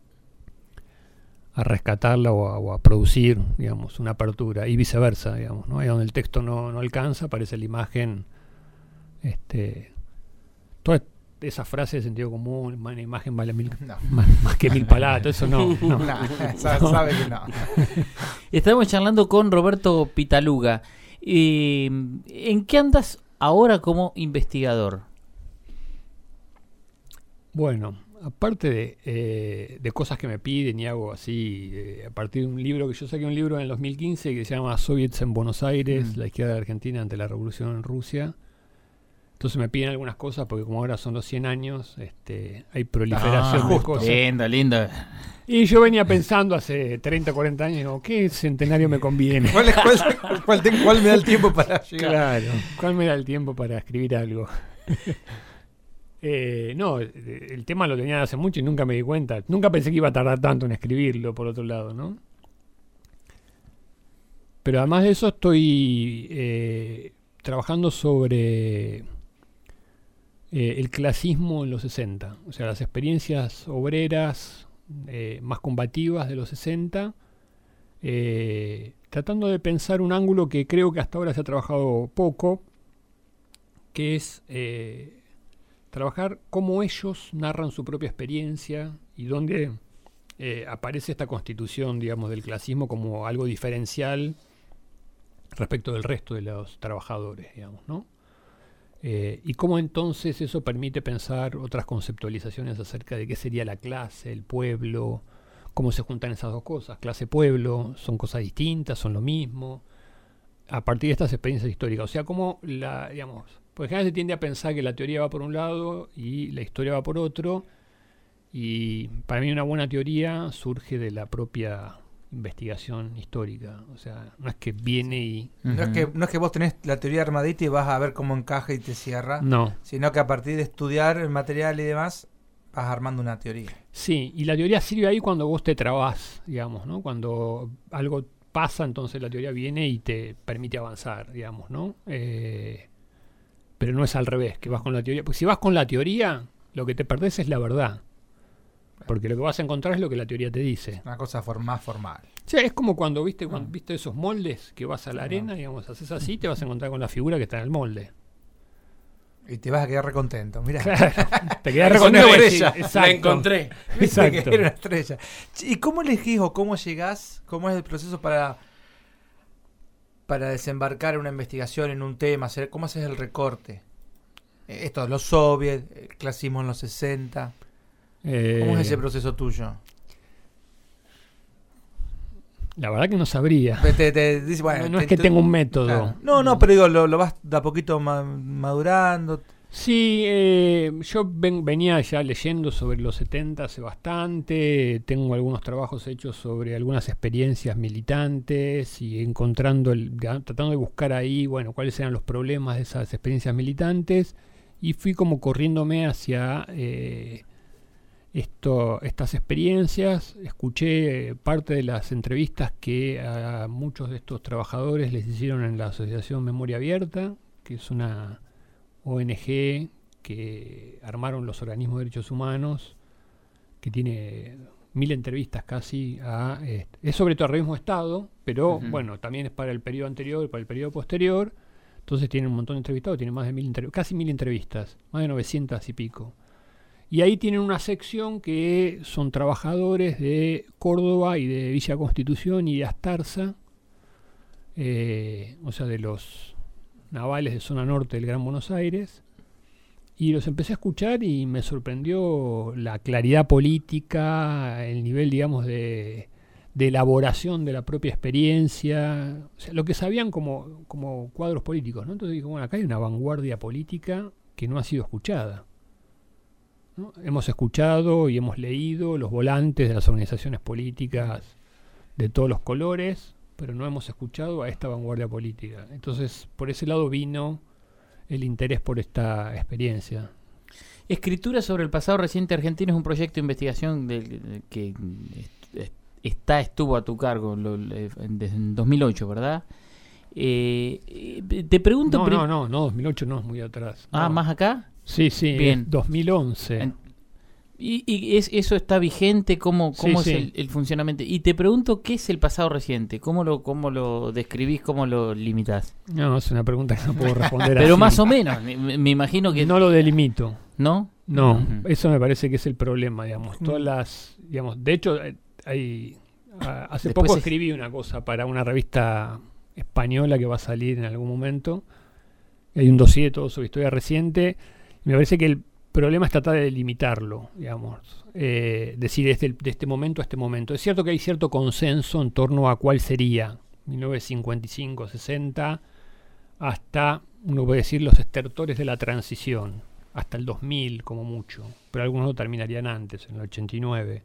a rescatarla o a producir, digamos, una apertura, y viceversa, digamos, ¿no? Ahí donde el texto no alcanza, aparece la imagen, toda esa frase de sentido común, una imagen vale más que 1000 palabras, eso no. Sabe que no. Estamos charlando con Roberto Pitaluga. ¿En qué andas ahora como investigador? Bueno, aparte de cosas que me piden y hago así, a partir de un libro que yo saqué, un libro en el 2015 que se llama Soviets en Buenos Aires, la izquierda de Argentina ante la revolución en Rusia. Entonces me piden algunas cosas porque como ahora son los 100 años, hay proliferación de cosas. Linda. Y yo venía pensando hace 30, 40 años, digo, ¿qué centenario me conviene? ¿Cuál me da el tiempo para llegar? Claro, ¿cuál me da el tiempo para escribir algo? No, el tema lo tenía hace mucho y nunca me di cuenta. Nunca pensé que iba a tardar tanto en escribirlo, por otro lado, ¿no? Pero además de eso estoy trabajando sobre el clasismo en los 60. O sea, las experiencias obreras más combativas de los 60, tratando de pensar un ángulo que creo que hasta ahora se ha trabajado poco, que es trabajar cómo ellos narran su propia experiencia y dónde aparece esta constitución, digamos, del clasismo como algo diferencial respecto del resto de los trabajadores, digamos, ¿no? Y cómo entonces eso permite pensar otras conceptualizaciones acerca de qué sería la clase, el pueblo, cómo se juntan esas dos cosas, clase-pueblo, son cosas distintas, son lo mismo, a partir de estas experiencias históricas. O sea, cómo digamos, porque en general se tiende a pensar que la teoría va por un lado y la historia va por otro, y para mí una buena teoría surge de la propia investigación histórica. O sea, no es que viene y... No es que vos tenés la teoría armadita y vas a ver cómo encaja y te cierra. No. Sino que a partir de estudiar el material y demás, vas armando una teoría. Sí, y la teoría sirve ahí cuando vos te trabás, digamos, ¿no? Cuando algo pasa, entonces la teoría viene y te permite avanzar, digamos, ¿no? Pero no es al revés, que vas con la teoría. Porque si vas con la teoría, lo que te perdés es la verdad. porque lo que vas a encontrar es lo que la teoría te dice. Una cosa más formal. O sea, es como cuando viste esos moldes que vas a la arena, digamos, haces así, te vas a encontrar con la figura que está en el molde. Y te vas a quedar recontento. Mirá. Claro, te quedas Es recontento. una Sí, estrella. exacto. La encontré. Viste Exacto. que era una estrella. ¿Y cómo elegís o cómo llegás? ¿Cómo es el proceso para desembarcar en una investigación, en un tema? ¿Cómo haces el recorte? Esto, los soviets, el clasismo en los 60. ¿Cómo es ese proceso tuyo? La verdad que no sabría. Te dice, bueno, No es que tenga un método. Claro. No, pero digo, lo vas de a poquito madurando. Sí, yo venía ya leyendo sobre los 70 hace bastante, tengo algunos trabajos hechos sobre algunas experiencias militantes y tratando de buscar ahí, bueno, cuáles eran los problemas de esas experiencias militantes, y fui como corriéndome hacia estas experiencias. Escuché parte de las entrevistas que a muchos de estos trabajadores les hicieron en la Asociación Memoria Abierta, que es una ONG que armaron los organismos de derechos humanos, que tiene 1000 entrevistas casi es sobre todo terrorismo de Estado, pero bueno, también es para el periodo anterior y para el periodo posterior. Entonces tiene un montón de entrevistados, tiene más de casi 1000 entrevistas, más de 900 y pico. Y ahí tienen una sección que son trabajadores de Córdoba y de Villa Constitución y de Astarza, o sea, de los navales de zona norte del Gran Buenos Aires, y los empecé a escuchar y me sorprendió la claridad política, el nivel, digamos, de elaboración de la propia experiencia, o sea, lo que sabían como cuadros políticos, ¿no? Entonces digo, bueno, acá hay una vanguardia política que no ha sido escuchada, ¿no? Hemos escuchado y hemos leído los volantes de las organizaciones políticas de todos los colores, pero no hemos escuchado a esta vanguardia política. Entonces, por ese lado vino el interés por esta experiencia. Escritura sobre el pasado reciente argentino es un proyecto de investigación que estuvo a tu cargo desde 2008, ¿verdad? Te pregunto... No, 2008 no, es muy atrás. Ah, no. ¿Más acá? Sí, Bien. 2011. ¿Y eso está vigente? ¿Cómo Sí, es sí. el funcionamiento? Y te pregunto, ¿qué es el pasado reciente? ¿Cómo lo describís? ¿Cómo lo limitás? No, es una pregunta que no puedo responder Pero así. más o menos, me imagino que... No lo delimito. ¿No? No, Ujú. eso me parece que es el problema, digamos. Todas las, digamos, de hecho, hace Después poco es- escribí una cosa para una revista española que va a salir en algún momento. Hay un dossier todo sobre historia reciente. Y me parece que el problema es tratar de delimitarlo, digamos. Decir de este momento a este momento. Es cierto que hay cierto consenso en torno a cuál sería 1955, 60, hasta, uno puede decir, los estertores de la transición, hasta el 2000 como mucho, pero algunos lo terminarían antes, en el 89.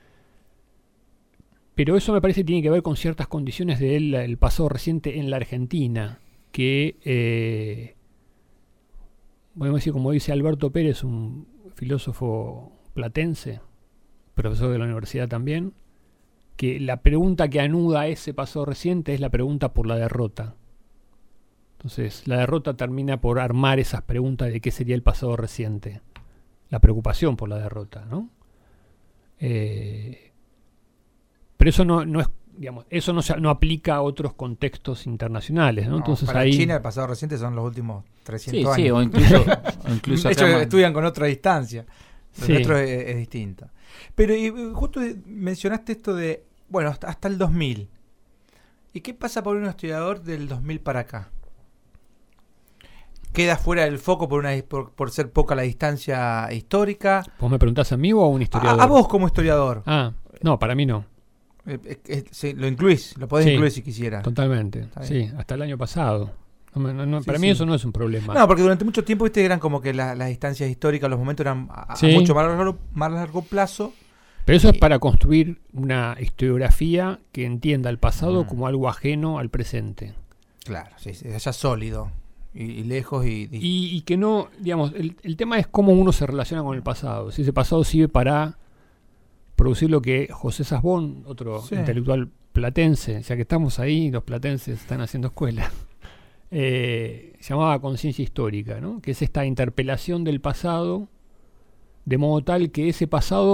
Pero eso me parece que tiene que ver con ciertas condiciones del pasado reciente en la Argentina, que, podemos decir, como dice Alberto Pérez, un filósofo platense, profesor de la universidad también, que la pregunta que anuda ese pasado reciente es la pregunta por la derrota. Entonces, la derrota termina por armar esas preguntas de qué sería el pasado reciente. La preocupación por la derrota, ¿no? Pero eso no es, digamos, eso no aplica a otros contextos internacionales, ¿no? Entonces para ahí China el pasado reciente son los últimos 300 Sí, años. sí, o incluso De hecho, acá más. estudian con otra distancia. Lo Sí. nuestro es distinto. Pero justo mencionaste esto de, bueno, hasta el 2000. ¿Y qué pasa por un historiador del 2000 para acá? ¿Queda fuera del foco por ser poca la distancia histórica? ¿Vos me preguntás a mí o a un historiador? A vos como historiador. Ah, no, para mí no. Sí, lo incluís, lo podés Sí, incluir si quisieras. Totalmente. Está Sí, bien. hasta el año pasado. Sí, para mí sí. eso no es un problema. No, porque durante mucho tiempo eran como que las distancias históricas, los momentos eran a Sí. mucho más largo plazo. Pero eso es para construir una historiografía que entienda el pasado Mm. como algo ajeno al presente. Claro, sí, ya sólido y lejos Y que no, digamos, el tema es cómo uno se relaciona con el pasado. Si ese pasado sirve para producir lo que José Sasbón, otro Sí. intelectual platense, ya que estamos ahí, los platenses están haciendo escuela, llamaba conciencia histórica, ¿no? Que es esta interpelación del pasado, de modo tal que ese pasado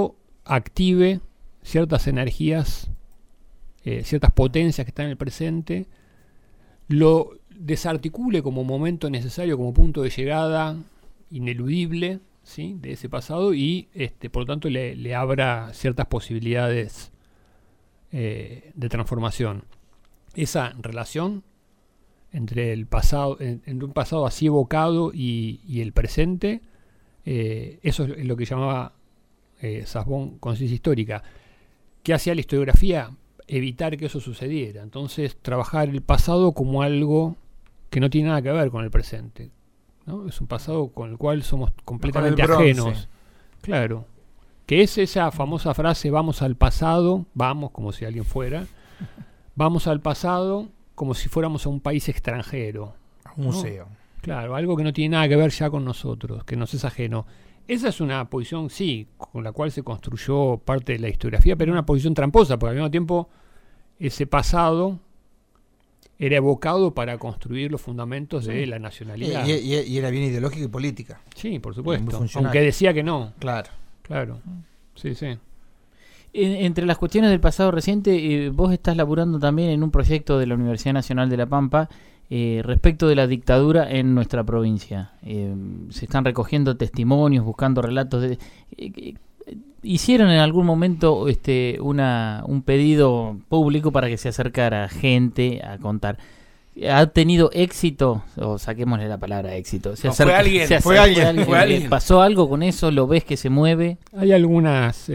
active ciertas energías, ciertas potencias que están en el presente, lo desarticule como momento necesario, como punto de llegada ineludible, ¿sí?, de ese pasado, y por lo tanto le abra ciertas posibilidades de transformación. Esa relación entre el pasado, entre un pasado así evocado y el presente, eso es lo que llamaba Sasse-Bohn conciencia histórica. ¿Qué hacía la historiografía? Evitar que eso sucediera. Entonces, trabajar el pasado como algo que no tiene nada que ver con el presente, ¿no? Es un pasado con el cual somos completamente ajenos. Claro. Que es esa famosa frase, vamos al pasado, vamos como si alguien fuera, vamos al pasado como si fuéramos a un país extranjero. A un museo. Claro, algo que no tiene nada que ver ya con nosotros, que nos es ajeno. Esa es una posición, sí, con la cual se construyó parte de la historiografía, pero una posición tramposa, porque al mismo tiempo ese pasado era evocado para construir los fundamentos de la nacionalidad. Y era bien ideológica y política. Sí, por supuesto. Muy Aunque decía que no. Claro. Claro. Sí, sí. Entre las cuestiones del pasado reciente, vos estás laburando también en un proyecto de la Universidad Nacional de La Pampa respecto de la dictadura en nuestra provincia. Se están recogiendo testimonios, buscando relatos de... ¿Hicieron en algún momento un pedido público para que se acercara gente a contar? ¿Ha tenido éxito? O saquémosle la palabra éxito. Fue alguien. ¿Pasó algo con eso? ¿Lo ves que se mueve? Hay algunos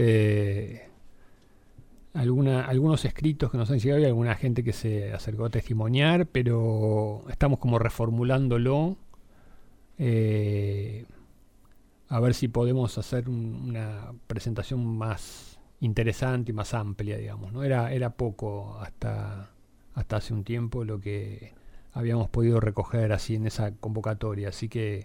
escritos que nos han llegado y alguna gente que se acercó a testimoniar, pero estamos como reformulándolo. A ver si podemos hacer una presentación más interesante y más amplia, digamos, ¿no? Era poco hasta hace un tiempo lo que habíamos podido recoger así en esa convocatoria. Así que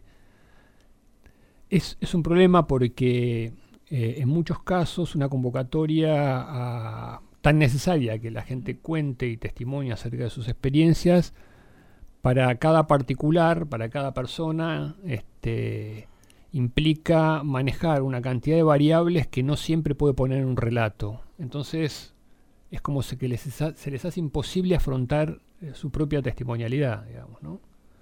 es un problema porque en muchos casos una convocatoria tan necesaria que la gente cuente y testimonie acerca de sus experiencias, para cada particular, para cada persona, implica manejar una cantidad de variables que no siempre puede poner en un relato. Entonces es como se les hace imposible afrontar su propia testimonialidad, digamos, ¿no?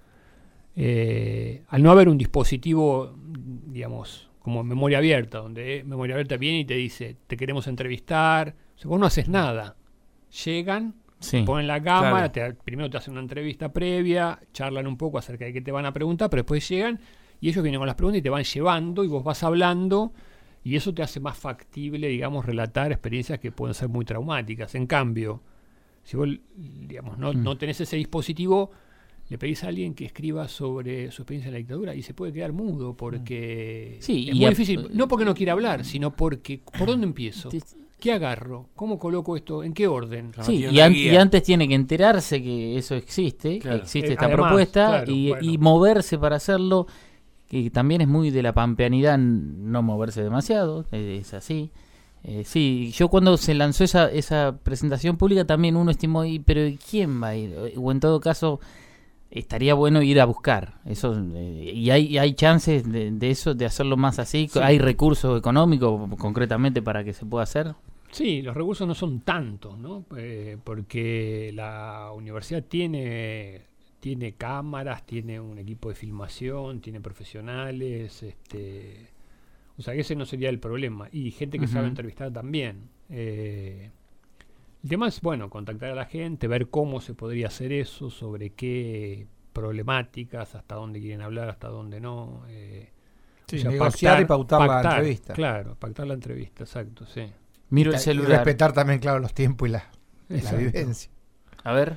Al no haber un dispositivo, digamos, como memoria abierta, donde memoria abierta viene y te dice, te queremos entrevistar, o sea, vos no haces nada. Llegan, Sí. ponen la cámara, Claro. primero te hacen una entrevista previa, charlan un poco acerca de qué te van a preguntar, pero después llegan y ellos vienen con las preguntas y te van llevando y vos vas hablando, y eso te hace más factible, digamos, relatar experiencias que pueden ser muy traumáticas. En cambio, si vos, digamos, no tenés ese dispositivo, le pedís a alguien que escriba sobre su experiencia en la dictadura y se puede quedar mudo porque Sí, es muy difícil. No porque no quiera hablar, sino porque ¿por dónde empiezo? ¿Qué agarro? ¿Cómo coloco esto? ¿En qué orden? Sí, Tiene una y guía. antes tiene que enterarse que eso existe, Claro. que existe esta Además, propuesta, claro, y, bueno. y moverse para hacerlo, que también es muy de la pampeanidad no moverse demasiado, es así. Sí, yo cuando se lanzó esa presentación pública también uno estimó, pero ¿quién va a ir? O en todo caso, estaría bueno ir a buscar eso, y hay chances de eso, de hacerlo más así. Sí. ¿Hay recursos económicos concretamente para que se pueda hacer? Sí, los recursos no son tantos, ¿no? Porque la universidad tiene cámaras, tiene un equipo de filmación, tiene profesionales, o sea que ese no sería el problema. Y gente que sabe entrevistar también. El tema es, bueno, contactar a la gente, ver cómo se podría hacer eso, sobre qué problemáticas, hasta dónde quieren hablar, hasta dónde no. Sí, O sea, negociar y pautar la entrevista. Claro, pactar la entrevista, exacto, sí. Miro el Y celular. respetar también, claro, los tiempos y la Exacto. vivencia. A ver.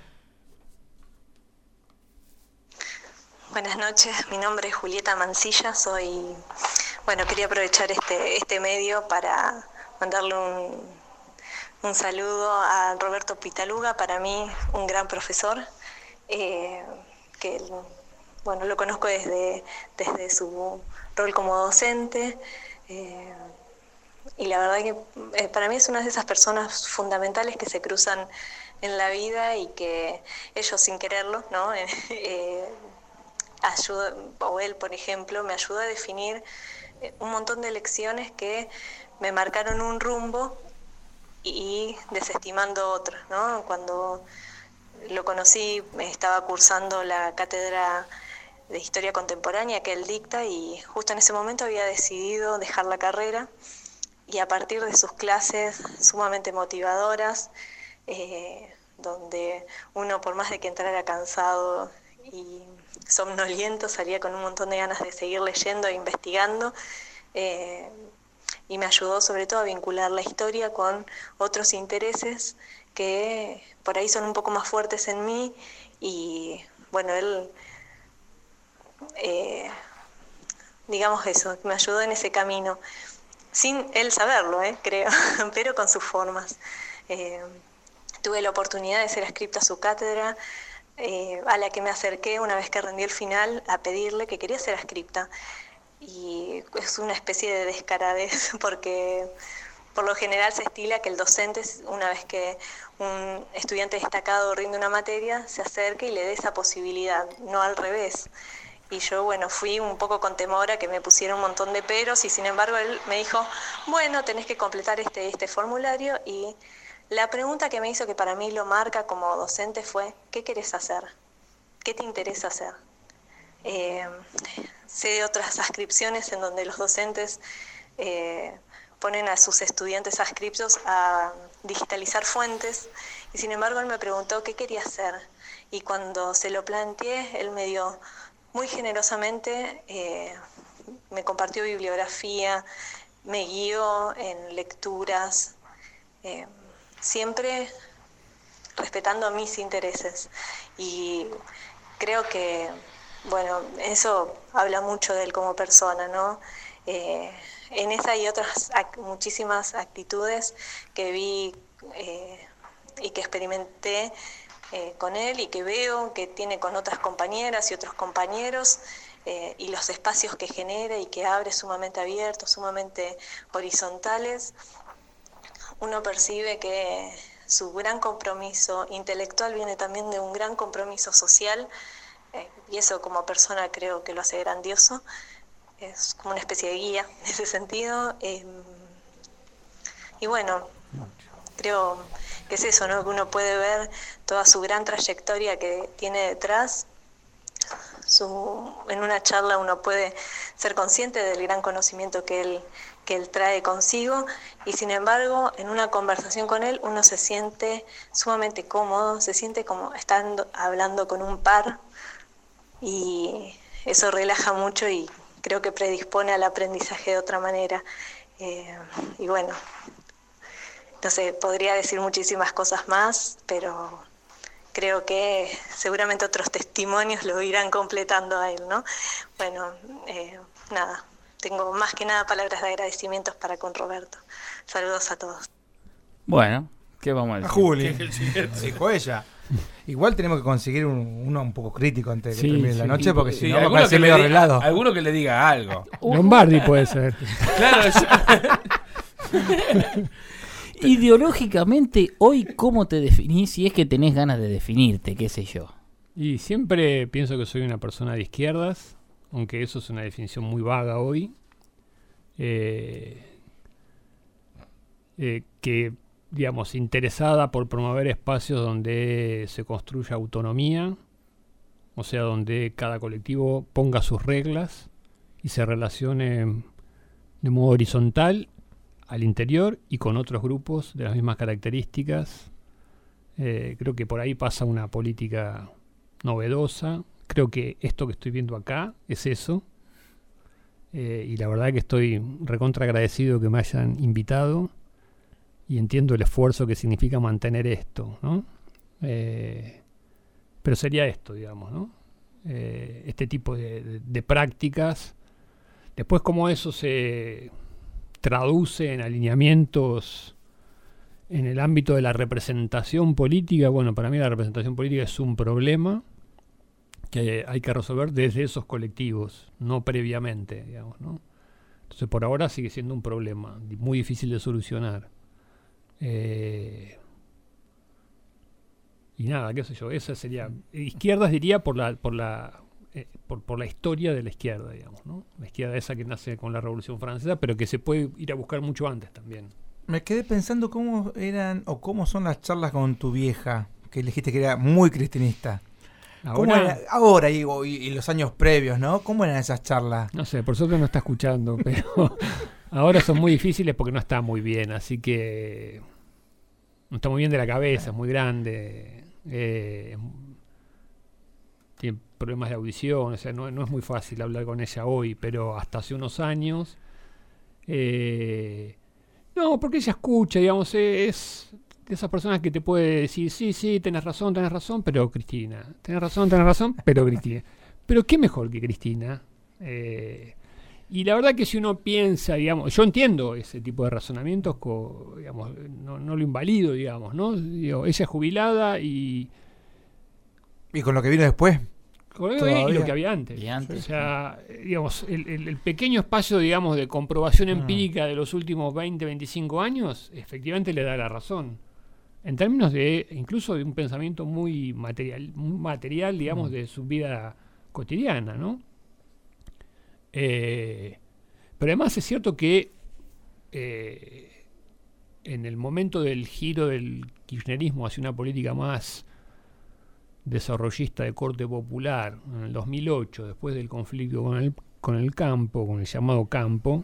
Buenas noches, mi nombre es Julieta Mancilla, quería aprovechar este medio para mandarle un saludo a Roberto Pitaluga, para mí un gran profesor, que lo conozco desde su rol como docente, y la verdad que para mí es una de esas personas fundamentales que se cruzan en la vida y que ellos sin quererlo, ¿no? Ayuda, o él, por ejemplo, me ayuda a definir un montón de lecciones que me marcaron un rumbo y desestimando otros, ¿no? Cuando lo conocí, estaba cursando la cátedra de Historia Contemporánea que él dicta y justo en ese momento había decidido dejar la carrera y a partir de sus clases sumamente motivadoras, donde uno por más de que entrara cansado y somnoliento salía con un montón de ganas de seguir leyendo e investigando, y me ayudó sobre todo a vincular la historia con otros intereses que por ahí son un poco más fuertes en mí y bueno, él digamos eso, me ayudó en ese camino sin él saberlo, creo, pero con sus formas. Tuve la oportunidad de ser adscripta a su cátedra, a la que me acerqué una vez que rendí el final a pedirle que quería ser adscripta. Y es una especie de descaradez porque por lo general se estila que el docente, una vez que un estudiante destacado rinde una materia, se acerque y le dé esa posibilidad, no al revés. Y yo, bueno, fui un poco con temor a que me pusiera un montón de peros y sin embargo él me dijo, bueno, tenés que completar este formulario y la pregunta que me hizo que para mí lo marca como docente fue, ¿qué querés hacer? ¿Qué te interesa hacer? Sé de otras adscripciones en donde los docentes ponen a sus estudiantes adscriptos a digitalizar fuentes y sin embargo él me preguntó qué quería hacer y cuando se lo planteé él me dio muy generosamente, me compartió bibliografía, me guió en lecturas, siempre respetando mis intereses y creo que bueno, eso habla mucho de él como persona, ¿no? En esa y otras muchísimas actitudes que vi y que experimenté con él y que veo que tiene con otras compañeras y otros compañeros y los espacios que genera y que abre sumamente abiertos, sumamente horizontales, uno percibe que su gran compromiso intelectual viene también de un gran compromiso social. Y eso como persona creo que lo hace grandioso, es como una especie de guía en ese sentido, y bueno, creo que es eso, ¿no? Que uno puede ver toda su gran trayectoria que tiene detrás, en una charla uno puede ser consciente del gran conocimiento que él trae consigo y sin embargo en una conversación con él uno se siente sumamente cómodo, se siente como estando hablando con un par. Y eso relaja mucho y creo que predispone al aprendizaje de otra manera. Y bueno, no sé, podría decir muchísimas cosas más, pero creo que seguramente otros testimonios lo irán completando a él, ¿no? Bueno, nada, tengo más que nada palabras de agradecimientos para con Roberto. Saludos a todos. Bueno, ¿qué vamos a decir? A Juli, dijo ella. Igual tenemos que conseguir uno un poco crítico antes de que termine la noche, porque si no va a parecer medio arreglado. Alguno que le diga algo. Lombardi puede ser. Claro. Ideológicamente, hoy, ¿cómo te definís? Si es que tenés ganas de definirte, qué sé yo. Y siempre pienso que soy una persona de izquierdas, aunque eso es una definición muy vaga hoy. Que digamos, interesada por promover espacios donde se construya autonomía, o sea, donde cada colectivo ponga sus reglas y se relacione de modo horizontal al interior y con otros grupos de las mismas características. Creo que por ahí pasa una política novedosa. Creo que esto que estoy viendo acá es eso. Y la verdad que estoy recontra agradecido que me hayan invitado. Y entiendo el esfuerzo que significa mantener esto, ¿no? Pero sería esto, digamos, ¿no? Este tipo de prácticas. Después, cómo eso se traduce en alineamientos en el ámbito de la representación política. Bueno, para mí la representación política es un problema que hay que resolver desde esos colectivos, no previamente, digamos, ¿no? Entonces, por ahora sigue siendo un problema muy difícil de solucionar. Y nada, qué sé yo, esa sería izquierdas, diría, por la por la historia de la izquierda, digamos, ¿no? La izquierda esa que nace con la Revolución Francesa, pero que se puede ir a buscar mucho antes también. Me quedé pensando cómo eran o cómo son las charlas con tu vieja, que dijiste que era muy cristinista. Ahora y los años previos, ¿no? ¿Cómo eran esas charlas? No sé, por suerte no está escuchando, pero ahora son muy difíciles porque no está muy bien, así que no está muy bien de la cabeza, es muy grande, tiene problemas de audición, o sea, no es muy fácil hablar con ella hoy, pero hasta hace unos años... no, porque ella escucha, digamos, es de esas personas que te puede decir, sí, tenés razón, pero Cristina. Tenés razón, pero Cristina. Pero qué mejor que Cristina. Y la verdad que si uno piensa, digamos, yo entiendo ese tipo de razonamientos, digamos, no lo invalido, digamos, ¿no? Digo, ella es jubilada y con lo que vino después. Y lo que había antes. O sea, digamos, el pequeño espacio, digamos, de comprobación empírica de los últimos 20, 25 años, efectivamente le da la razón. En términos de, incluso de un pensamiento muy material, digamos, de su vida cotidiana, ¿no? Pero además es cierto que en el momento del giro del kirchnerismo hacia una política más desarrollista de corte popular, en el 2008, después del conflicto con el campo, con el llamado campo,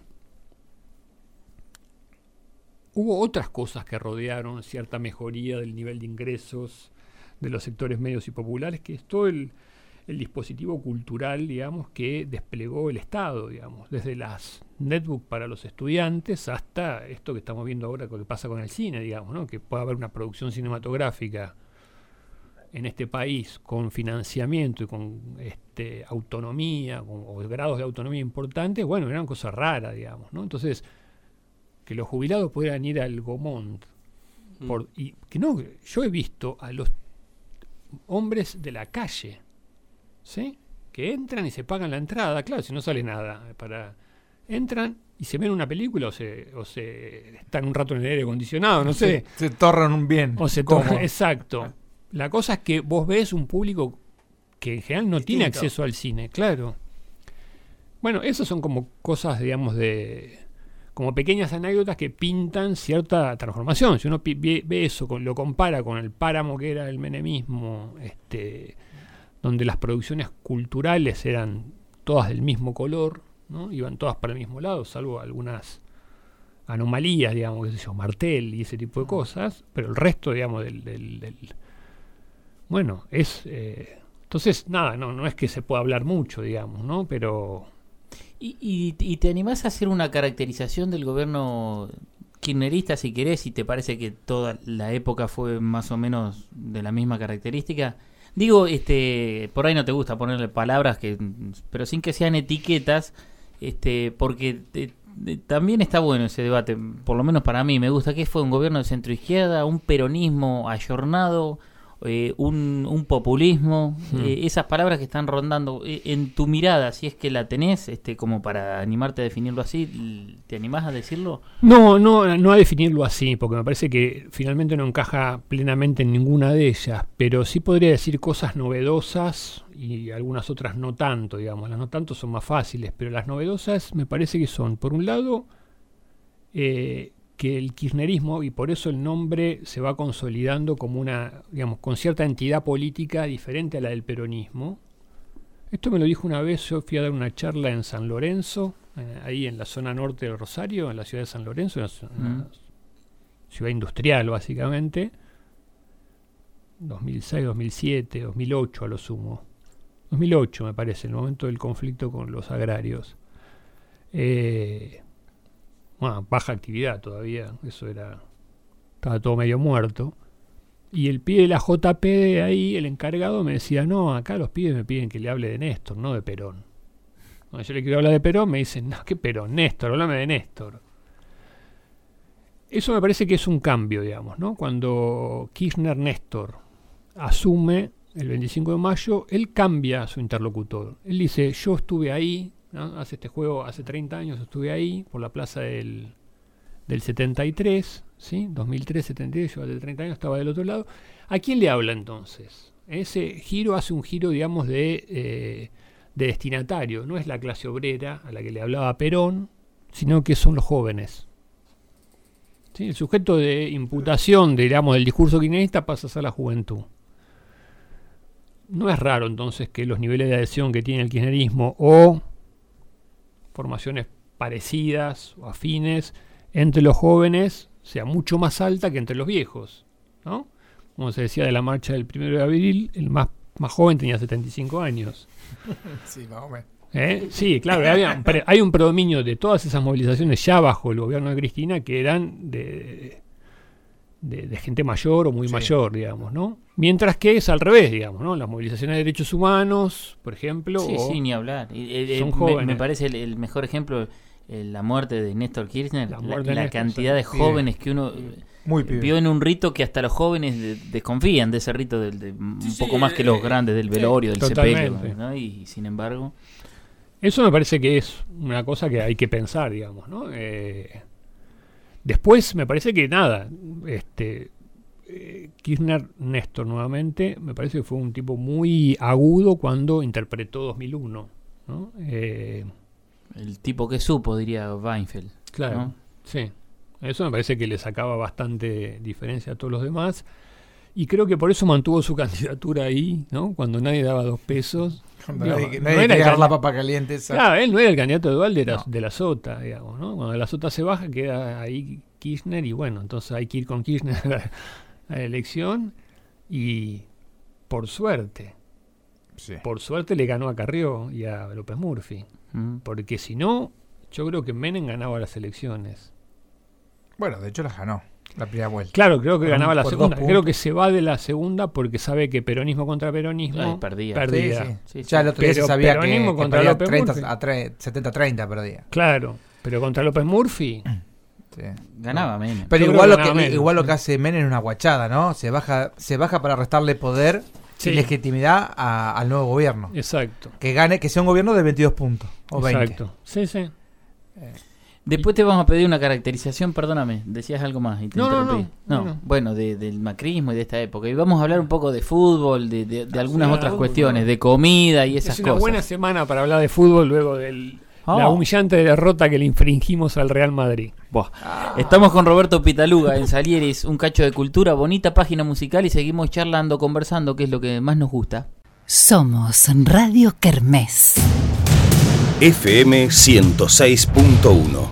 hubo otras cosas que rodearon cierta mejoría del nivel de ingresos de los sectores medios y populares, que es todo el dispositivo cultural, digamos, que desplegó el Estado, digamos, desde las netbooks para los estudiantes hasta esto que estamos viendo ahora, lo que pasa con el cine, digamos, ¿no? Que pueda haber una producción cinematográfica en este país con financiamiento y con autonomía o grados de autonomía importantes, bueno, eran cosas raras, digamos, ¿no? Entonces, que los jubilados pudieran ir al Gaumont, y que no, yo he visto a los hombres de la calle, ¿sí? Que entran y se pagan la entrada, claro, si no sale nada, entran y se ven una película o se están un rato en el aire acondicionado, no sé. Se torran un bien. O se torran, exacto. La cosa es que vos ves un público que en general no tiene acceso al cine, claro. Bueno, esas son como cosas, digamos, como pequeñas anécdotas que pintan cierta transformación. Si uno ve eso, lo compara con el páramo que era el menemismo, donde las producciones culturales eran todas del mismo color, ¿no? Iban todas para el mismo lado, salvo algunas anomalías, digamos, qué sé yo, Martel y ese tipo de cosas, pero el resto, digamos, bueno, entonces, nada, no es que se pueda hablar mucho, digamos, ¿no? Pero... ¿Y te animás a hacer una caracterización del gobierno kirchnerista, si querés, si te parece que toda la época fue más o menos de la misma característica? Digo, por ahí no te gusta ponerle palabras, pero sin que sean etiquetas, porque también está bueno ese debate, por lo menos para mí. Me gusta que fue un gobierno de centroizquierda, un peronismo ayornado, un populismo, esas palabras que están rondando en tu mirada, si es que la tenés, como para animarte a definirlo así, ¿te animás a decirlo? No a definirlo así, porque me parece que finalmente no encaja plenamente en ninguna de ellas, pero sí podría decir cosas novedosas y algunas otras no tanto, digamos. Las no tanto son más fáciles, pero las novedosas me parece que son, por un lado, que el kirchnerismo, y por eso el nombre se va consolidando como una, digamos, con cierta entidad política diferente a la del peronismo. Esto me lo dijo una vez, yo fui a dar una charla en San Lorenzo, ahí en la zona norte del Rosario, en la ciudad de San Lorenzo, una ciudad industrial básicamente, 2006, 2007, 2008 a lo sumo. 2008 me parece, el momento del conflicto con los agrarios. Bueno, baja actividad todavía, estaba todo medio muerto. Y el pibe de la JP de ahí, el encargado, me decía, no, acá los pibes me piden que le hable de Néstor, no de Perón. Cuando yo le quiero hablar de Perón, me dicen, no, ¿qué Perón? Néstor, háblame de Néstor. Eso me parece que es un cambio, digamos, ¿no? Cuando Kirchner Néstor asume el 25 de mayo, él cambia a su interlocutor. Él dice, yo estuve ahí, ¿no? Hace 30 años estuve ahí, por la plaza del 73, ¿sí? 2003-73, yo hace 30 años estaba del otro lado. ¿A quién le habla entonces? Ese giro hace un giro, digamos, de de destinatario. No es la clase obrera a la que le hablaba Perón, sino que son los jóvenes. ¿Sí? El sujeto de imputación, digamos, del discurso kirchnerista pasa a ser la juventud. No es raro entonces que los niveles de adhesión que tiene el kirchnerismo o formaciones parecidas o afines entre los jóvenes sea mucho más alta que entre los viejos, ¿no? Como se decía de la marcha del 1 de abril, el más joven tenía 75 años. Sí, más o menos. Sí, claro, hay un predominio de todas esas movilizaciones ya bajo el gobierno de Cristina que eran de gente mayor o muy mayor, digamos, ¿no? Mientras que es al revés, digamos, ¿no? Las movilizaciones de derechos humanos, por ejemplo, Sí, ni hablar. son jóvenes. Me parece el mejor ejemplo la muerte de Néstor Kirchner, La muerte de la Néstor, cantidad de jóvenes que uno Muy pibe. vio en un rito que hasta los jóvenes desconfían de ese rito un poco más que los grandes del velorio, del sepelio, totalmente. ¿no? Y sin embargo... Eso me parece que es una cosa que hay que pensar, digamos, ¿no? Después me parece que nada, Kirchner, Néstor nuevamente, me parece que fue un tipo muy agudo cuando interpretó 2001, ¿no? El tipo que supo, diría Weinfeld. Claro, ¿no? sí. Eso me parece que le sacaba bastante diferencia a todos los demás. Y creo que por eso mantuvo su candidatura ahí, ¿no? Cuando nadie daba 2 pesos. Cuando No, nadie no quería era agarrar el la papa caliente esa. Claro, él no era el candidato de Dualde, No. de la Sota, digamos, ¿no? Cuando la Sota se baja, queda ahí Kirchner, y bueno, entonces hay que ir con Kirchner a la elección. Y por suerte le ganó a Carrió y a López Murphy. Porque si no, yo creo que Menem ganaba las elecciones. Bueno, de hecho las ganó la primera vuelta. Claro, creo que Por ganaba la por segunda. 2 puntos. Creo que se va de la segunda porque sabe que peronismo contra peronismo Ay, perdía. perdía. Sí. Sí, Ya el otro día se Pero sabía peronismo que contra perdía López 30 Murphy. a 70-30 perdía. Claro, pero contra López Murphy, Sí. Ganaba Menem. Pero Yo igual creo lo que que ganaba Menem, igual lo sí. que hace Menem es una guachada, ¿no? Se baja para restarle poder Sí. y legitimidad al nuevo gobierno. exacto. Que sea un gobierno de 22 puntos o 20. Exacto. Sí, sí. Después te vamos a pedir una caracterización, perdóname, decías algo más y te No, interrumpí. no. Bueno, del macrismo y de esta época. Y vamos a hablar un poco de fútbol, de algunas Sí, otras fútbol, cuestiones, de comida y esas Es una cosas. buena semana para hablar de fútbol luego de la Oh. humillante derrota que le infringimos al Real Madrid. Buah. Estamos con Roberto Pitaluga en Salieres, un cacho de cultura, bonita página musical y seguimos charlando, conversando, que es lo que más nos gusta. Somos Radio Kermés FM 106.1,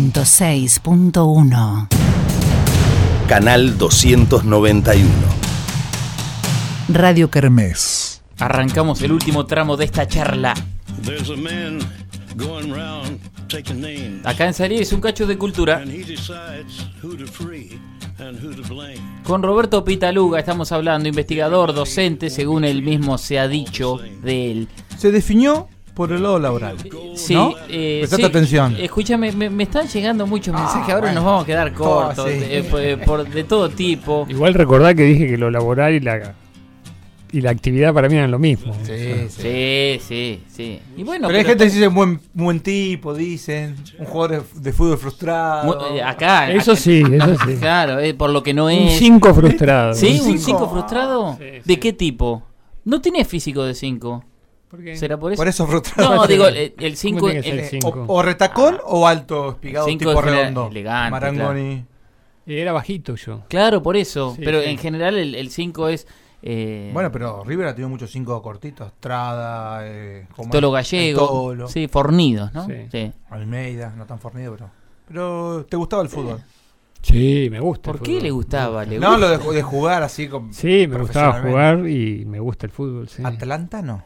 106.1. canal 291. Radio Kermés. Arrancamos el último tramo de esta charla. There's a man going round taking names, Acá en Salieres, un cacho de cultura. and he decides who to free and who to blame. Con Roberto Pitaluga estamos hablando, investigador, docente, según él mismo se ha dicho de él. Se definió por el lado laboral. Sí, ¿No? sí, Prestate atención. Escúchame, me están llegando muchos mensajes, ahora bueno. nos vamos a quedar cortos, sí. de todo tipo. Igual recordá que dije que lo laboral y la actividad para mí eran lo mismo. Sí. Sí. Y bueno, Pero hay gente que dice buen tipo, dicen. Un jugador de fútbol frustrado. acá. Eso acá- sí, eso sí. Claro, por lo que no Un es. 5 frustrado. ¿Sí? Un ¿Un cinco. 5 frustrado? Sí, ¿De sí. qué tipo? No tenés físico de 5. ¿Por qué? ¿Será por eso? Por eso frustrado. No, digo, el 5. ¿Cómo tiene que ser cinco? O retacón o alto, espigado, Cinco tipo es redondo. elegante, Marangoni. Era bajito yo. Claro, por eso. Sí, pero sí. en general el 5 es. Bueno, pero River ha tenido muchos 5 cortitos. Estrada, Tolo Gallego. Tolo, Sí, fornidos, ¿no? Sí. Sí. Almeida, no tan fornido, pero ¿te gustaba el fútbol? Sí, me gusta. ¿Por el qué fútbol. le gustaba? ¿Le No, gusta? lo de jugar así con Sí, me gustaba profesionalmente. jugar y me gusta el fútbol, sí. Atlanta no.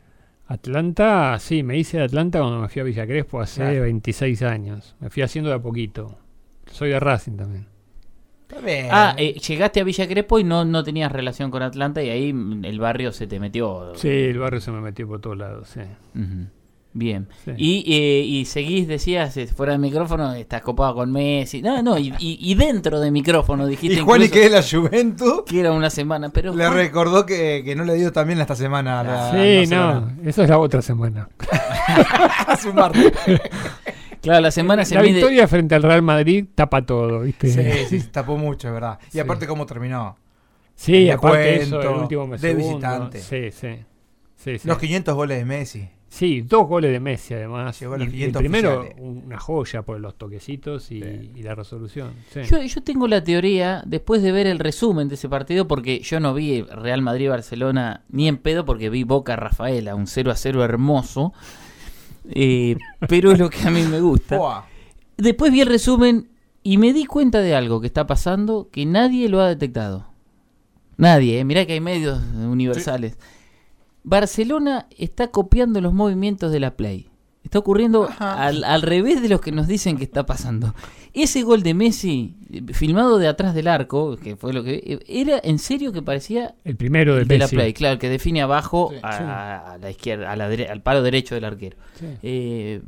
Atlanta, sí, me hice de Atlanta cuando me fui a Villa Crespo hace Claro. 26 años. Me fui haciendo de a poquito. Soy de Racing también. Está bien. Llegaste a Villa Crespo y no tenías relación con Atlanta y ahí el barrio se te metió. Sí, el barrio se me metió por todos lados, sí. Ujú. Bien. Sí. Y seguís, decías, fuera del micrófono, estás copado con Messi. No, y dentro del micrófono dijiste y Juan y incluso que es la Juventus que era una semana, pero le Juan- recordó que no le dio tan bien esta semana a la Sí, Barcelona. no, eso es la otra semana. A su martes. claro, la semana se La mide. victoria frente al Real Madrid tapa todo, ¿viste? Sí, se tapó mucho, es verdad. Y Sí. aparte cómo terminó. Sí, Me aparte cuento, eso, el último mes de segundo. visitante. Sí. Los 500 goles de Messi. Sí, 2 goles de Messi además. Llegó a los Y el 500 primero, oficiales. una joya por los toquecitos y la resolución. Sí. Yo tengo la teoría, después de ver el resumen de ese partido, porque yo no vi Real Madrid-Barcelona ni en pedo, porque vi Boca-Rafaela, un 0-0 hermoso, pero es lo que a mí me gusta. Buah. Después vi el resumen y me di cuenta de algo que está pasando que nadie lo ha detectado. Nadie, mirá que hay medios universales. Barcelona está copiando los movimientos de la Play. Está ocurriendo al revés de lo que nos dicen que está pasando. Ese gol de Messi, filmado de atrás del arco, que fue lo que era en serio que parecía El primero de de la Messi. Play, claro, que define abajo Sí. a la izquierda, al palo derecho del arquero. Sí.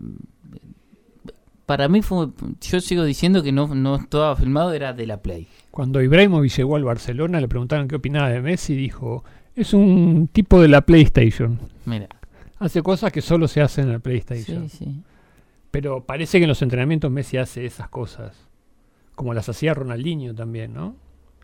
Para mí yo sigo diciendo que no estaba filmado, era de la Play. Cuando Ibrahimovic llegó al Barcelona, le preguntaron qué opinaba de Messi y dijo, es un tipo de la PlayStation. Mira. Hace cosas que solo se hacen en la PlayStation. Sí. Pero parece que en los entrenamientos Messi hace esas cosas. Como las hacía Ronaldinho también, ¿no?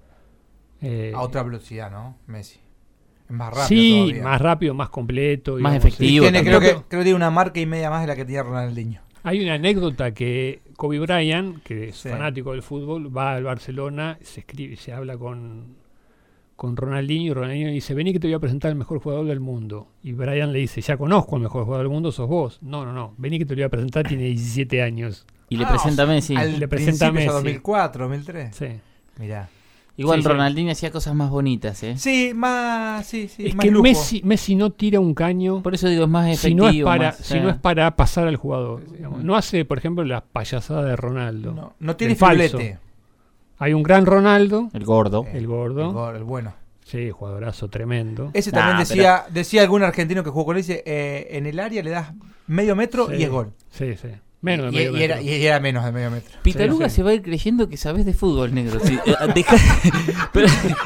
A otra velocidad, ¿no? Messi. Es más rápido Sí, todavía. más rápido, más completo. Más digamos, efectivo. Tiene, también. creo que tiene una marca y media más de la que tenía Ronaldinho. Hay una anécdota que Kobe Bryant, que es Sí. fanático del fútbol, va al Barcelona, se habla con Ronaldinho, y Ronaldinho dice, vení que te voy a presentar al mejor jugador del mundo. Y Bryant le dice, ya conozco al mejor jugador del mundo, sos vos. No, vení que te lo voy a presentar, tiene 17 años. Y le presenta a Messi. Al Le presenta a principio, Messi. 2004, 2003. Sí. Mirá. Igual Sí, sí. Ronaldinho hacía cosas más bonitas, ¿eh? Sí, más, sí, Es más que lujo. Messi no tira un caño Por eso digo, es más si efectivo. no es para, más, si no es para pasar al jugador. Digamos. No hace, por ejemplo, la payasada de Ronaldo. No tiene El falso. filete. Hay un gran Ronaldo, El gordo. el gordo. El bueno. Sí, jugadorazo tremendo. Ese también Nah, decía algún argentino que jugó con él, dice, en el área le das medio metro Sí. y es gol. Sí. Menos de medio Y era, metro. y era menos de medio metro. Pitaluga Sí. se va a ir creyendo que sabes de fútbol, negro. Sí, pero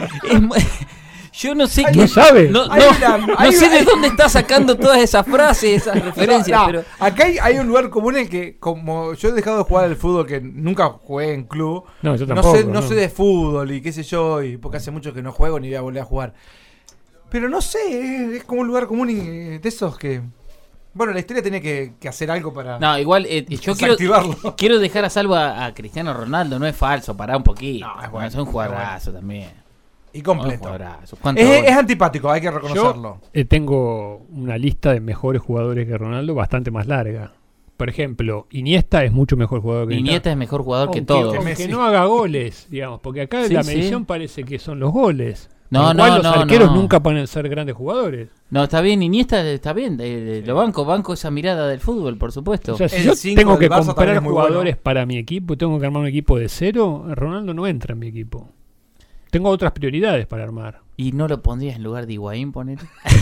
yo no sé Ay, qué. ¿No sabe? No, Hay no sé de dónde está sacando todas esas frases, esas referencias. No, Pero acá hay un lugar común en que, como yo he dejado de jugar al fútbol, que nunca jugué en club, No, yo tampoco. no sé de fútbol y qué sé yo, y porque hace mucho que no juego ni voy a volver a jugar. Pero no sé, es como un lugar común de esos que... Bueno, la historia tiene que hacer algo para... no, igual yo Desactivarlo. quiero dejar a salvo a Cristiano Ronaldo. No es falso, pará un poquito. No, es bueno, es un es jugadorazo también. Y Un completo. jugadorazo. ¿Cuánto Es gol? antipático, hay que reconocerlo. Yo tengo una lista de mejores jugadores que Ronaldo bastante más larga. Por ejemplo, Iniesta es mucho mejor jugador que Iniesta es mejor jugador que todos. Aunque Messi. no haga goles, digamos, porque acá Sí, la sí. medición parece que son los goles. No, Con lo cual no, los no, arqueros no. nunca pueden ser grandes jugadores. No, está bien, Iniesta está bien. Lo banco esa mirada del fútbol, por supuesto. O sea, si El yo 5 tengo que del Barça también comprar es muy jugadores bueno. para mi equipo, tengo que armar un equipo de cero, Ronaldo no entra en mi equipo. Tengo otras prioridades para armar. ¿Y no lo pondrías en lugar de Higuaín, poner?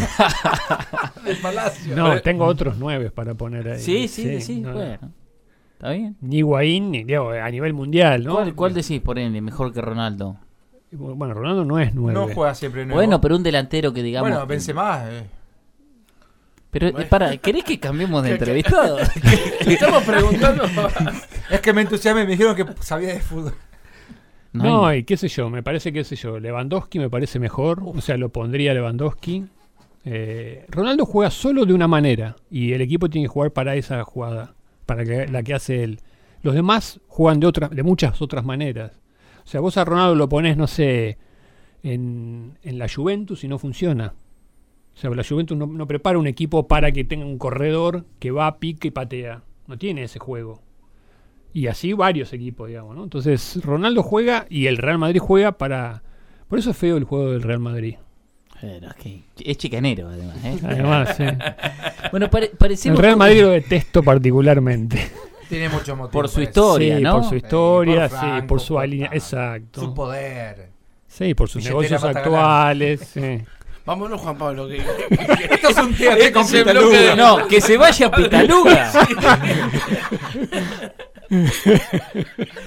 No, tengo otros 9 para poner ahí. Sí, no, bueno. Está bien. Ni Higuaín, ni digo, a nivel mundial, ¿no? ¿Cuál decís por ende mejor que Ronaldo? Bueno, Ronaldo no es 9. No juega siempre nuevo. Bueno, pero un delantero que digamos. Bueno, Benzema. Pero ¿querés que cambiemos de entrevistado? Estamos preguntando. Es que me entusiasmé, me dijeron que sabía de fútbol. No, y qué sé yo, me parece, Lewandowski me parece mejor, o sea, lo pondría Lewandowski. Ronaldo juega solo de una manera y el equipo tiene que jugar para esa jugada, para la que hace él. Los demás juegan de muchas otras maneras. O sea, vos a Ronaldo lo ponés, no sé, en la Juventus y no funciona. O sea, la Juventus no prepara un equipo para que tenga un corredor que va, pica y patea. No tiene ese juego. Y así varios equipos, digamos, ¿no? Entonces, Ronaldo juega y el Real Madrid juega para... Por eso es feo el juego del Real Madrid. Pero es chicanero, además. Además, sí. Bueno, parecemos El Real Madrid lo detesto particularmente. Tiene mucho motivo. por su para eso. historia, Sí, ¿no? por su historia, por sí, Franco, por su por alinea... su Exacto. poder. Sí, por sus Billetera negocios mata actuales. Sí. Vámonos, Juan Pablo. Que... Esto es un TAT con Ese bloque Pitaluga. de- No, que se vaya a Pitaluga.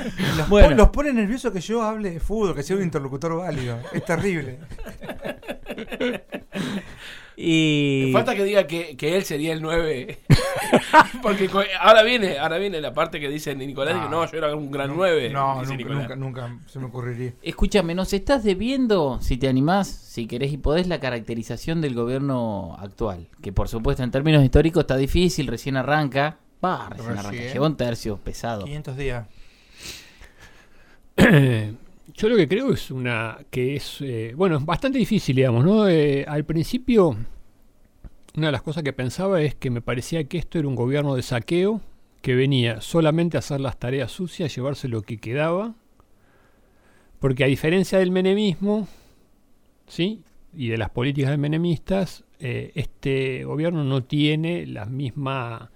Bueno. Los pone nerviosos que yo hable de fútbol, que sea un interlocutor válido. Es terrible. Y Falta que diga que él sería el 9. Porque ahora viene la parte que dice Nicolás, que no, yo era un gran 9. No, dice Nicolás. nunca se me ocurriría. escúchame, nos estás debiendo, si te animás, si querés y podés, la caracterización del gobierno actual. Que por supuesto en términos históricos está difícil, recién arranca. Arranca. Lleva un tercio pesado. 500 días. Yo lo que creo es bueno, es bastante difícil, digamos, ¿no? Al principio, una de las cosas que pensaba es que me parecía que esto era un gobierno de saqueo, que venía solamente a hacer las tareas sucias, llevarse lo que quedaba, porque a diferencia del menemismo, ¿sí?, y de las políticas menemistas, este gobierno no tiene la misma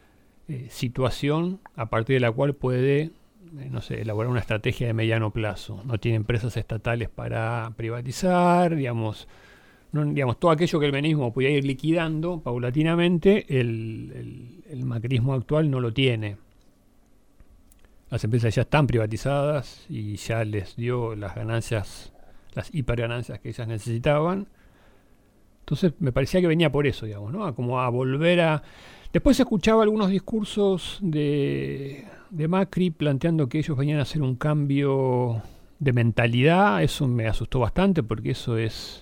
situación a partir de la cual puede elaborar una estrategia de mediano plazo. No tiene empresas estatales para privatizar, digamos, todo aquello que el menemismo podía ir liquidando paulatinamente, el macrismo actual no lo tiene. Las empresas ya están privatizadas y ya les dio las ganancias, las hiperganancias que ellas necesitaban. Entonces me parecía que venía por eso, digamos, ¿no? Como a volver a... Después escuchaba algunos discursos de Macri planteando que ellos venían a hacer un cambio de mentalidad. Eso me asustó bastante porque eso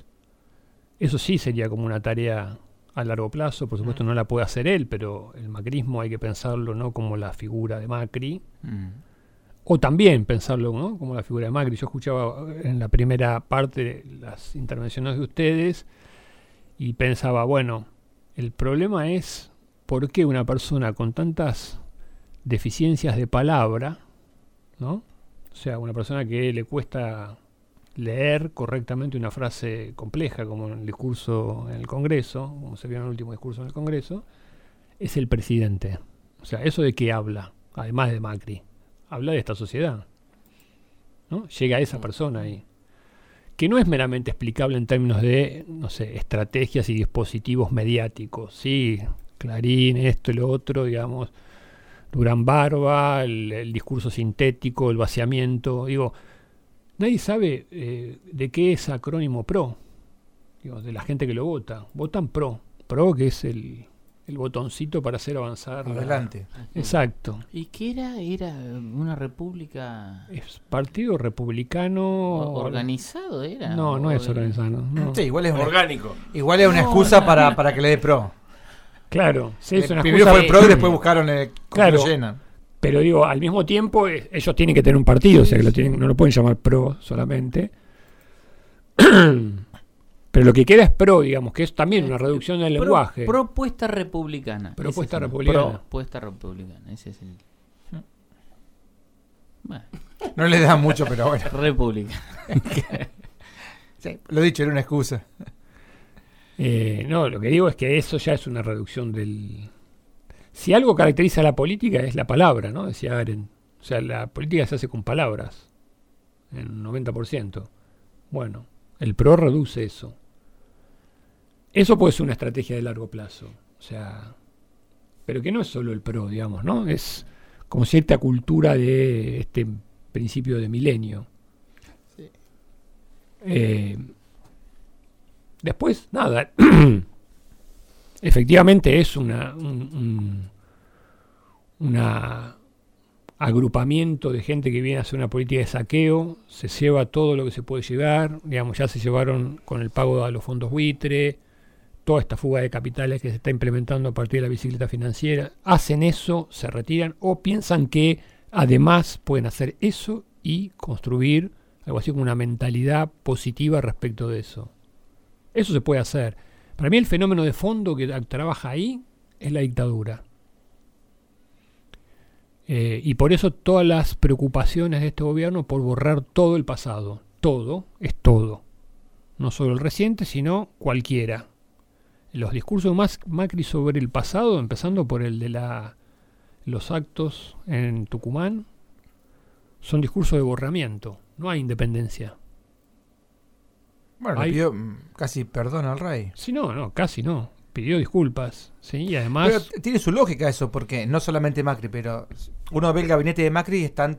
sí sería como una tarea a largo plazo. Por supuesto no la puede hacer él, pero el macrismo hay que pensarlo no como la figura de Macri, o también pensarlo, ¿no?, como la figura de Macri. Yo escuchaba en la primera parte las intervenciones de ustedes y pensaba, bueno, el problema es por qué una persona con tantas deficiencias de palabra, ¿no?, o sea, una persona que le cuesta leer correctamente una frase compleja, como en el discurso en el Congreso, como se vio en el último discurso en el Congreso, es el presidente. O sea, ¿eso de qué habla? Además de Macri, habla de esta sociedad, ¿no? Llega a esa persona ahí, que no es meramente explicable en términos de, no sé, estrategias y dispositivos mediáticos, sí, Clarín, esto y lo otro, digamos, Durán Barba, el discurso sintético, el vaciamiento. Digo, nadie sabe de qué es acrónimo PRO, digo, de la gente que lo vota. Votan PRO, que es el botoncito para hacer avanzar. Adelante. Exacto. ¿Y qué era? ¿Era una república? Es partido republicano. ¿Organizado era? No es organizado. No. Sí, igual es orgánico. Igual es una excusa para que le dé PRO. Claro, sí, es una primero excusa. Fue el PRO y después buscaron claro, lo llenan. Pero digo, al mismo tiempo ellos tienen que tener un partido, o sea que no lo pueden llamar PRO solamente. Pero lo que queda es PRO, digamos, que es también una reducción del lenguaje. Propuesta republicana. Propuesta republicana. Propuesta republicana, ese es el... Bueno. No le da mucho, pero bueno. República. Sí, lo dicho, era una excusa. No, lo que digo es que eso ya es una reducción del... Si algo caracteriza a la política es la palabra, ¿no? Decía Arendt. O sea, la política se hace con palabras, en un 90%. Bueno, el PRO reduce eso. Eso puede ser una estrategia de largo plazo. O sea, pero que no es solo el PRO, digamos, ¿no? Es como cierta cultura de este principio de milenio. Sí. Después, nada, efectivamente es un agrupamiento de gente que viene a hacer una política de saqueo, se lleva todo lo que se puede llevar, digamos, ya se llevaron con el pago a los fondos buitre, toda esta fuga de capitales que se está implementando a partir de la bicicleta financiera, hacen eso, se retiran o piensan que además pueden hacer eso y construir algo así como una mentalidad positiva respecto de eso. Eso se puede hacer. Para mí el fenómeno de fondo que trabaja ahí es la dictadura. Y por eso todas las preocupaciones de este gobierno por borrar todo el pasado. Todo es todo. No solo el reciente, sino cualquiera. Los discursos más Macri sobre el pasado, empezando por el de los actos en Tucumán, son discursos de borramiento. No hay independencia. Bueno, le pidió casi perdón al rey. Sí, no, casi no. Pidió disculpas, ¿sí? Y además... Pero tiene su lógica eso, porque no solamente Macri, pero uno ve el gabinete de Macri y están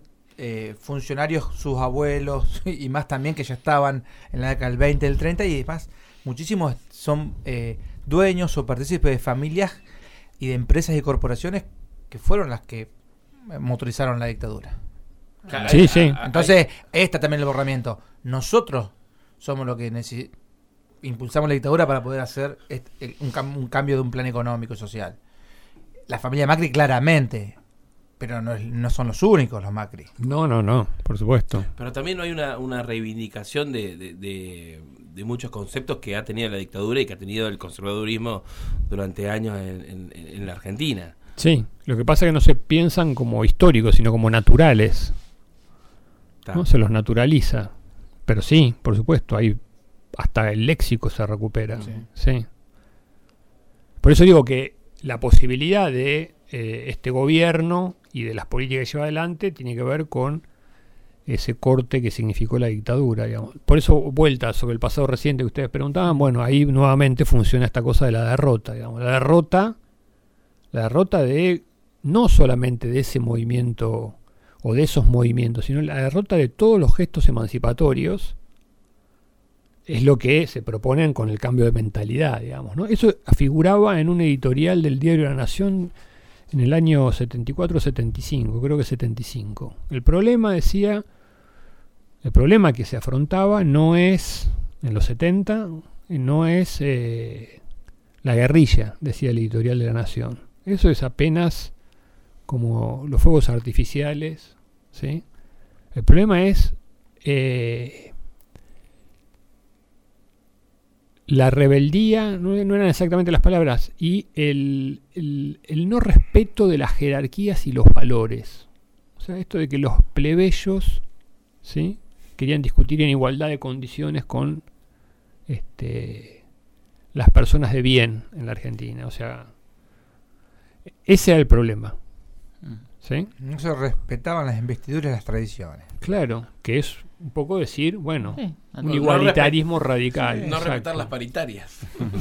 funcionarios, sus abuelos, y más también que ya estaban en la década del 20, del 30, y además muchísimos son dueños o partícipes de familias y de empresas y corporaciones que fueron las que motorizaron la dictadura. Sí, sí. Entonces, está también el borramiento. Nosotros somos los que impulsamos la dictadura para poder hacer un cambio de un plan económico y social. La familia Macri claramente, pero no son los únicos los Macri. No, por supuesto. Pero también no hay una reivindicación de muchos conceptos que ha tenido la dictadura y que ha tenido el conservadurismo durante años en la Argentina. Sí, lo que pasa es que no se piensan como históricos, sino como naturales. ¿No? Se los naturaliza. Pero sí, por supuesto, hasta el léxico se recupera. Sí. Por eso digo que la posibilidad de este gobierno y de las políticas que lleva adelante tiene que ver con ese corte que significó la dictadura, digamos. Por eso, vuelta sobre el pasado reciente que ustedes preguntaban, bueno, ahí nuevamente funciona esta cosa de la derrota, digamos. La derrota de no solamente de ese movimiento o de esos movimientos, sino la derrota de todos los gestos emancipatorios es lo que se proponen con el cambio de mentalidad, digamos, ¿no? Eso figuraba en un editorial del diario La Nación en el año 74-75, creo que 75. El problema que se afrontaba no es, en los 70, no es la guerrilla, decía el editorial de La Nación. Eso es apenas como los fuegos artificiales, ¿sí? El problema es la rebeldía, no eran exactamente las palabras, y el no respeto de las jerarquías y los valores. O sea, esto de que los plebeyos, ¿sí?, querían discutir en igualdad de condiciones con las personas de bien en la Argentina. O sea, ese era el problema. ¿Sí? No se respetaban las investiduras y las tradiciones. Claro, que es un poco decir, bueno, un igualitarismo radical. No respetar las paritarias.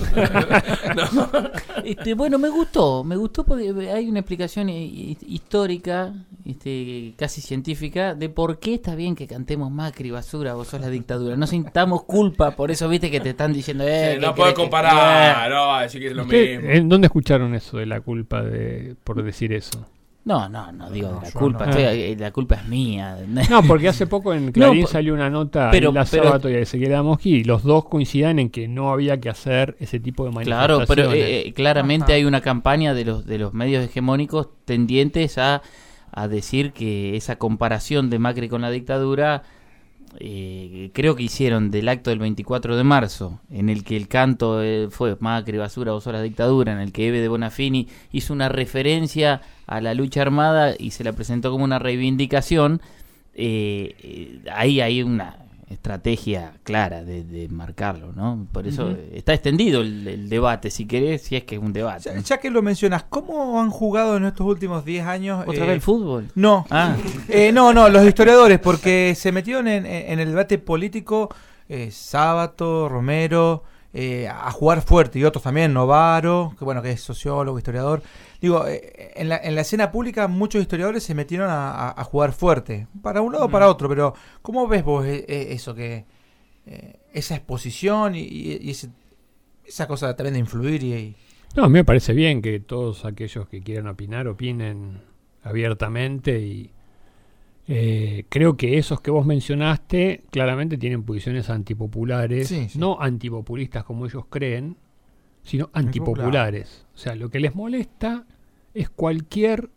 Bueno, me gustó porque hay una explicación histórica, casi científica, de por qué está bien que cantemos Macri, basura, vos sos la dictadura. No sintamos culpa, por eso viste que te están diciendo, no puedes comparar, no, decir que es lo mismo. ¿En dónde escucharon eso de la culpa por decir eso? No, digo de la culpa. La culpa es mía. No, porque hace poco en Clarín salió una nota de la Sábato y de Ezequiel Adamowski, y los dos coincidan en que no había que hacer ese tipo de manifestaciones. Claro, pero claramente hay una campaña de los medios hegemónicos tendientes a decir que esa comparación de Macri con la dictadura, creo que hicieron del acto del 24 de marzo, en el que el canto fue Macri, basura, vos sos la dictadura, en el que Eve de Bonafini hizo una referencia a la lucha armada y se la presentó como una reivindicación. Ahí hay una estrategia clara de marcarlo, ¿no? Por eso está extendido el debate, si querés, si es que es un debate. Ya que lo mencionas, ¿cómo han jugado en estos últimos 10 años? ¿Otra vez el fútbol? No. No, los historiadores, porque se metieron en el debate político, Sábato, Romero, a jugar fuerte, y otros también, Novaro, que es sociólogo, historiador. Digo, en la escena pública muchos historiadores se metieron a jugar fuerte, para un lado o para otro, pero ¿cómo ves vos eso, que esa exposición y esa cosa también de influir? No, a mí me parece bien que todos aquellos que quieran opinar, opinen abiertamente, y creo que esos que vos mencionaste claramente tienen posiciones antipopulares, sí. No antipopulistas como ellos creen, sino antipopulares. O sea, lo que les molesta es cualquier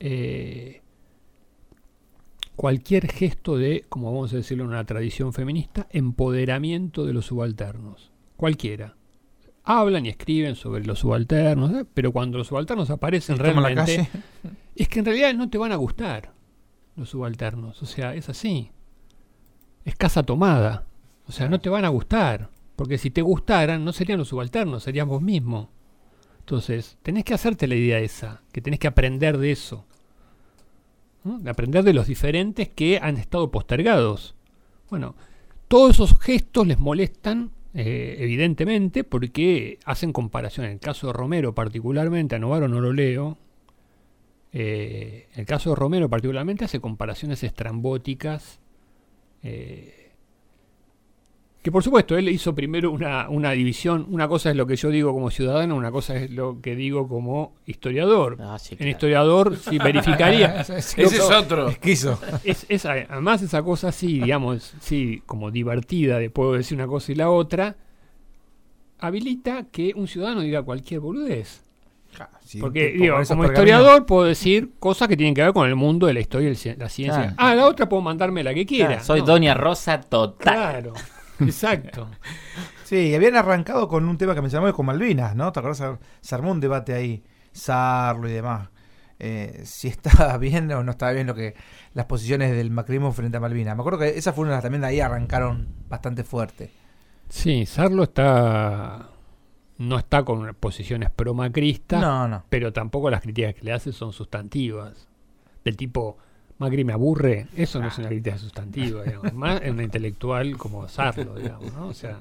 gesto de, como vamos a decirlo en una tradición feminista, empoderamiento de los subalternos. Cualquiera. Hablan y escriben sobre los subalternos, pero cuando los subalternos aparecen realmente, es que en realidad no te van a gustar los subalternos. O sea, es así. Es casa tomada. O sea, no te van a gustar. Porque si te gustaran, no serían los subalternos, serías vos mismo. Entonces, tenés que hacerte la idea esa, que tenés que aprender de eso. ¿No? De aprender de los diferentes que han estado postergados. Bueno, todos esos gestos les molestan, evidentemente, porque hacen comparación. En el caso de Romero, particularmente, a Novaro no lo leo. El caso de Romero, particularmente, hace comparaciones estrambóticas, Que por supuesto, él hizo primero una división. Una cosa es lo que yo digo como ciudadano, una cosa es lo que digo como historiador. Sí, En claro. historiador sí verificaría. Ese es otro. Esquizo. Además esa cosa sí, digamos, sí, como divertida de puedo decir una cosa y la otra, habilita que un ciudadano diga cualquier boludez. Sí, Porque, tipo, digo, por esos como pergaminos. historiador puedo decir cosas que tienen que ver con el mundo de la historia y la ciencia. Claro. La otra puedo mandarme la que quiera. Claro, soy No. Doña Rosa total. Claro, exacto. Sí, habían arrancado con un tema que mencionamos con Malvinas, ¿no? ¿Te acuerdas? Se armó un debate ahí, Sarlo y demás. Si estaba bien o no estaba bien las posiciones del macrismo frente a Malvinas. Me acuerdo que esa fue una también de ahí arrancaron bastante fuerte. Sí, Sarlo no está con posiciones pro-macristas, No. pero tampoco las críticas que le hace son sustantivas. Del tipo, Macri me aburre, eso no es una crítica sustantiva, digamos. Más en un intelectual como Sarlo, digamos, ¿no? O sea,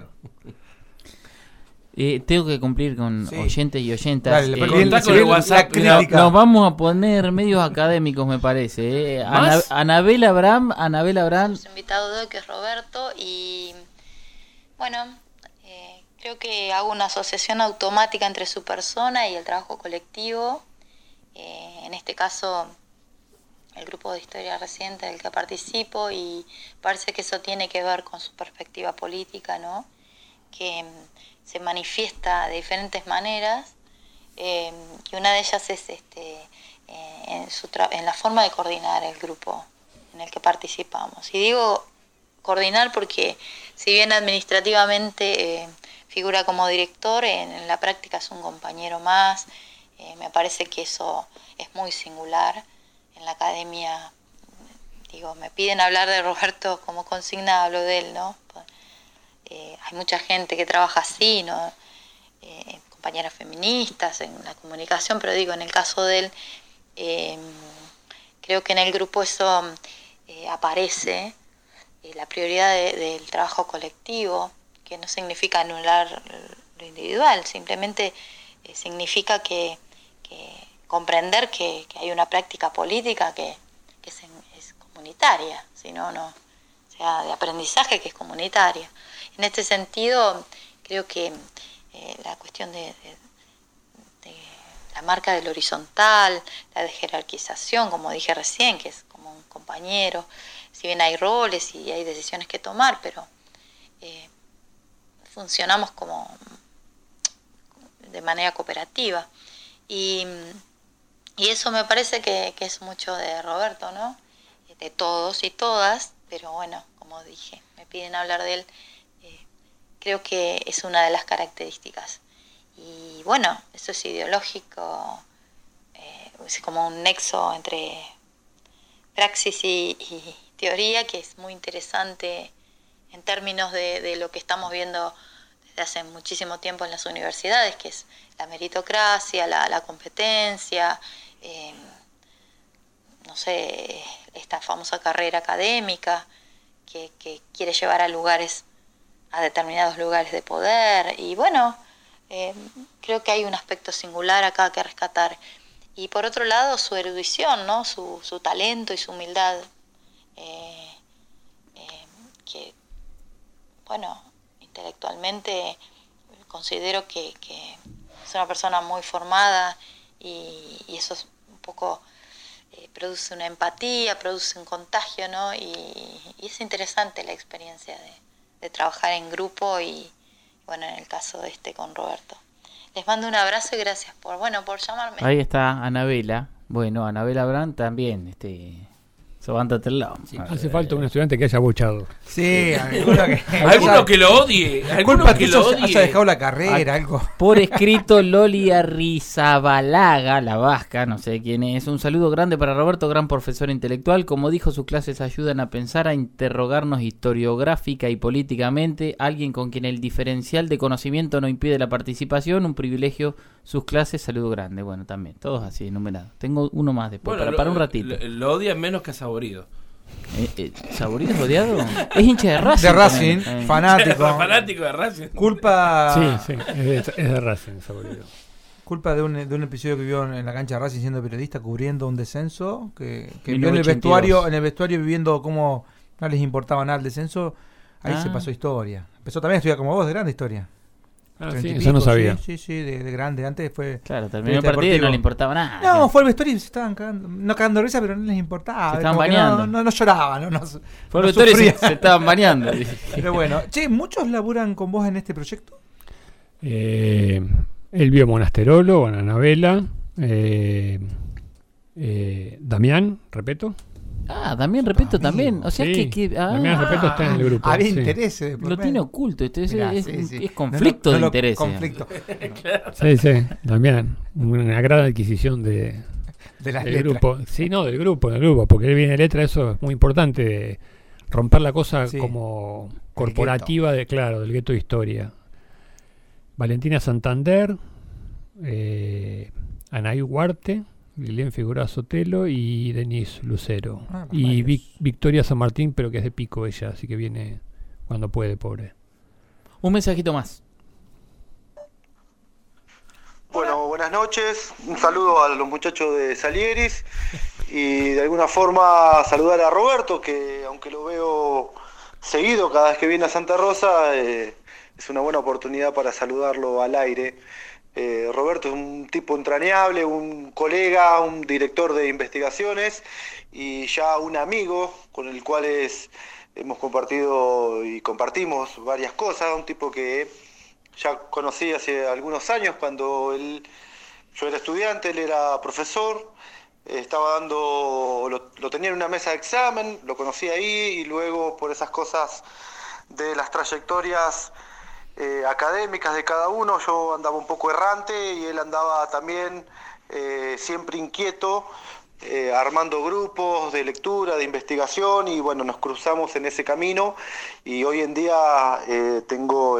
tengo que cumplir con Sí. oyentes y oyentas. Dale, contá porque con si el bien WhatsApp, la crítica- Nos vamos a poner medios académicos, me parece. ¿Más? Anabel Abraham, Nuestro invitado de hoy, que es Roberto, y bueno, creo que hago una asociación automática entre su persona y el trabajo colectivo. En este caso, el grupo de historia reciente del que participo, y parece que eso tiene que ver con su perspectiva política, ¿no? Que se manifiesta de diferentes maneras, y una de ellas es en la forma de coordinar el grupo en el que participamos. Y digo coordinar porque, si bien administrativamente figura como director, en la práctica es un compañero más. Me parece que eso es muy singular en la academia. Digo, me piden hablar de Roberto como consigna, hablo de él, ¿no? Hay mucha gente que trabaja así, ¿no? Compañeras feministas en la comunicación, pero digo, en el caso de él, creo que en el grupo eso aparece, la prioridad del trabajo colectivo, que no significa anular lo individual, simplemente significa que comprender que hay una práctica política que es comunitaria, no, o sea, de aprendizaje que es comunitaria. En este sentido, creo que la cuestión de la marca del horizontal, la de jerarquización, como dije recién, que es como un compañero, si bien hay roles y hay decisiones que tomar, pero funcionamos como de manera cooperativa. Y eso me parece que es mucho de Roberto, ¿no? De todos y todas, pero bueno, como dije, me piden hablar de él. Creo que es una de las características. Y bueno, eso es ideológico, es como un nexo entre praxis y teoría, que es muy interesante en términos de lo que estamos viendo desde hace muchísimo tiempo en las universidades, que es la meritocracia, la competencia, no sé, esta famosa carrera académica que quiere llevar a determinados lugares de poder. Y bueno, creo que hay un aspecto singular acá que rescatar. Y por otro lado, su erudición, ¿no? Su talento y su humildad, que, bueno, intelectualmente considero que es una persona muy formada, y eso es un poco, produce una empatía, produce un contagio, ¿no? Y es interesante la experiencia de trabajar en grupo, y bueno, en el caso de con Roberto. Les mando un abrazo y gracias por llamarme. Ahí está Anabela. Bueno, Anabela Abraham también, Sobántate el lado. sí, hace falta un estudiante que haya bochado. Sí, Alguno que lo odie. Alguno culpa que que lo haya odie. dejado la carrera, algo. Por escrito, Loli Arrizabalaga, la vasca, no sé quién es. Un saludo grande para Roberto, gran profesor intelectual. Como dijo, sus clases ayudan a pensar, a interrogarnos historiográfica y políticamente. Alguien con quien el diferencial de conocimiento no impide la participación. Un privilegio sus clases. Saludo grande. Bueno, también, todos así enumerados. Tengo uno más después, Bueno, para un ratito. Lo odian menos que a Saborido. ¿Saborido es odiado? Es hincha de Racing. De Racing, también. fanático. Fanático de Racing. Culpa. Sí, es de Racing, Saborido. Culpa de un episodio que vio en la cancha de Racing siendo periodista, cubriendo un descenso, que vio 1982. en el vestuario viviendo cómo no les importaba nada el descenso. Ahí se pasó historia. Empezó también a estudiar como vos, de grande historia. Sí, eso no sabía. Sí, de grande. Antes fue... Claro, terminó el partido y no le importaba nada. No, fue el vestuario y se estaban cagando. No cagando risa, pero no les importaba. Se estaban bañando. No lloraban. Fue el vestuario y se estaban bañando. Pero bueno. Che, ¿muchos laburan con vos en este proyecto? Elvio Monasterolo, Anabela, Damián, Repeto. Damián Repeto también. O sea sí, Damián Repeto está en el grupo. Había intereses. Lo tiene oculto. Mirá, es conflicto de intereses. Conflicto. Sí, Damián. Una gran adquisición del grupo. Sí, del grupo. Porque él viene de letra, eso es muy importante. Romper la cosa como corporativa del gueto de historia. Valentina Santander, Anaí Huarte, Lilian Figueroa Sotelo y Denise Lucero. Y Victoria San Martín, pero que es de Pico ella, así que viene cuando puede, pobre. Un mensajito más. Bueno, buenas noches. Un saludo a los muchachos de Salieris y de alguna forma saludar a Roberto, que aunque lo veo seguido cada vez que viene a Santa Rosa, es una buena oportunidad para saludarlo al aire. Roberto es un tipo entrañable, un colega, un director de investigaciones y ya un amigo con el cual hemos compartido y compartimos varias cosas, un tipo que ya conocí hace algunos años cuando yo era estudiante, él era profesor, lo tenía en una mesa de examen, lo conocí ahí y luego por esas cosas de las trayectorias académicas de cada uno, yo andaba un poco errante y él andaba también siempre inquieto, armando grupos de lectura, de investigación y bueno, nos cruzamos en ese camino y hoy en día tengo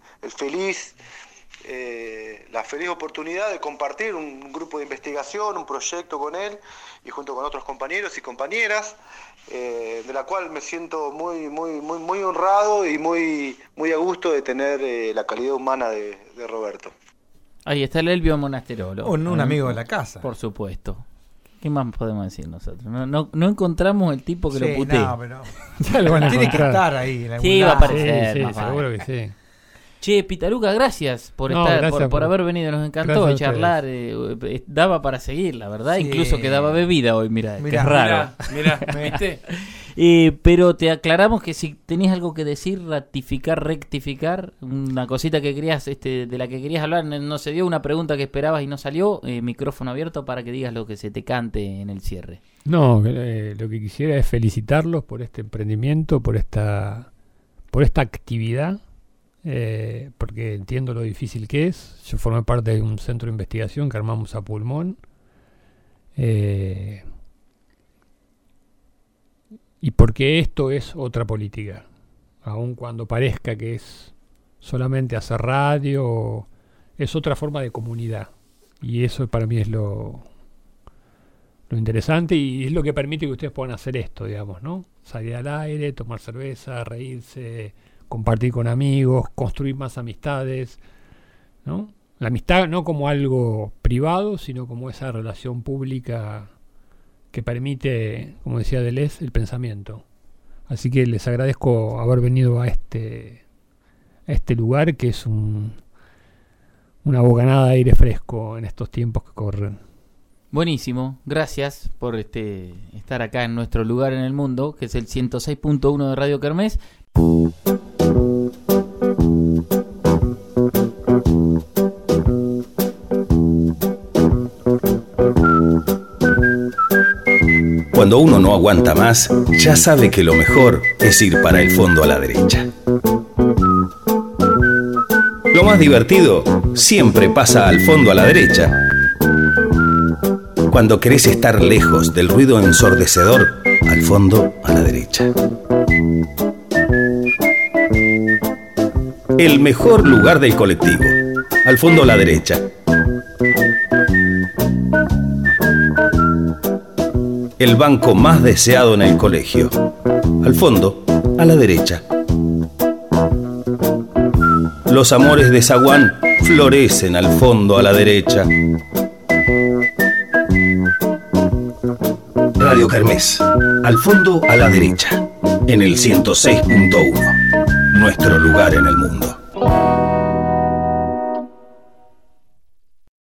la feliz oportunidad de compartir un grupo de investigación, un proyecto con él y junto con otros compañeros y compañeras, de la cual me siento muy honrado y muy a gusto de tener la calidad humana de Roberto. Ahí está el Elvio Monasterolo. Un amigo de la casa. Por supuesto. ¿Qué más podemos decir nosotros? No encontramos el tipo que lo putee. No, pero ya lo van a tiene que estar ahí. Sí, va a aparecer. Sí, seguro que sí. Che, Pitaluca, gracias por por haber venido, nos encantó charlar, daba para seguir, la verdad, sí. Incluso quedaba bebida hoy, mirá, que es raro. Mirá, ¿viste? Pero te aclaramos que si tenías algo que decir, ratificar, rectificar, una cosita que querías, de la que querías hablar, no se dio, una pregunta que esperabas y no salió, micrófono abierto para que digas lo que se te cante en el cierre. No, lo que quisiera es felicitarlos por este emprendimiento, por esta actividad. Porque entiendo lo difícil que es. Yo formé parte de un centro de investigación que armamos a pulmón, y porque esto es otra política, aun cuando parezca que es solamente hacer radio, es otra forma de comunidad y eso para mí es lo interesante y es lo que permite que ustedes puedan hacer esto, digamos, ¿no? Salir al aire, tomar cerveza, reírse, compartir con amigos, construir más amistades, ¿no? La amistad no como algo privado, sino como esa relación pública que permite, como decía Deleuze, el pensamiento. Así que les agradezco haber venido a este lugar que es una bocanada de aire fresco en estos tiempos que corren. Buenísimo, gracias por estar acá en nuestro lugar en el mundo, que es el 106.1 de Radio Kermés. Cuando uno no aguanta más, ya sabe que lo mejor es ir para el fondo a la derecha. Lo más divertido siempre pasa al fondo a la derecha. Cuando querés estar lejos del ruido ensordecedor, al fondo a la derecha. El mejor lugar del colectivo, al fondo a la derecha. El banco más deseado en el colegio, al fondo a la derecha. Los amores de zaguán florecen al fondo a la derecha. Radio Kermés, al fondo a la derecha, en el 106.1. nuestro lugar en el mundo.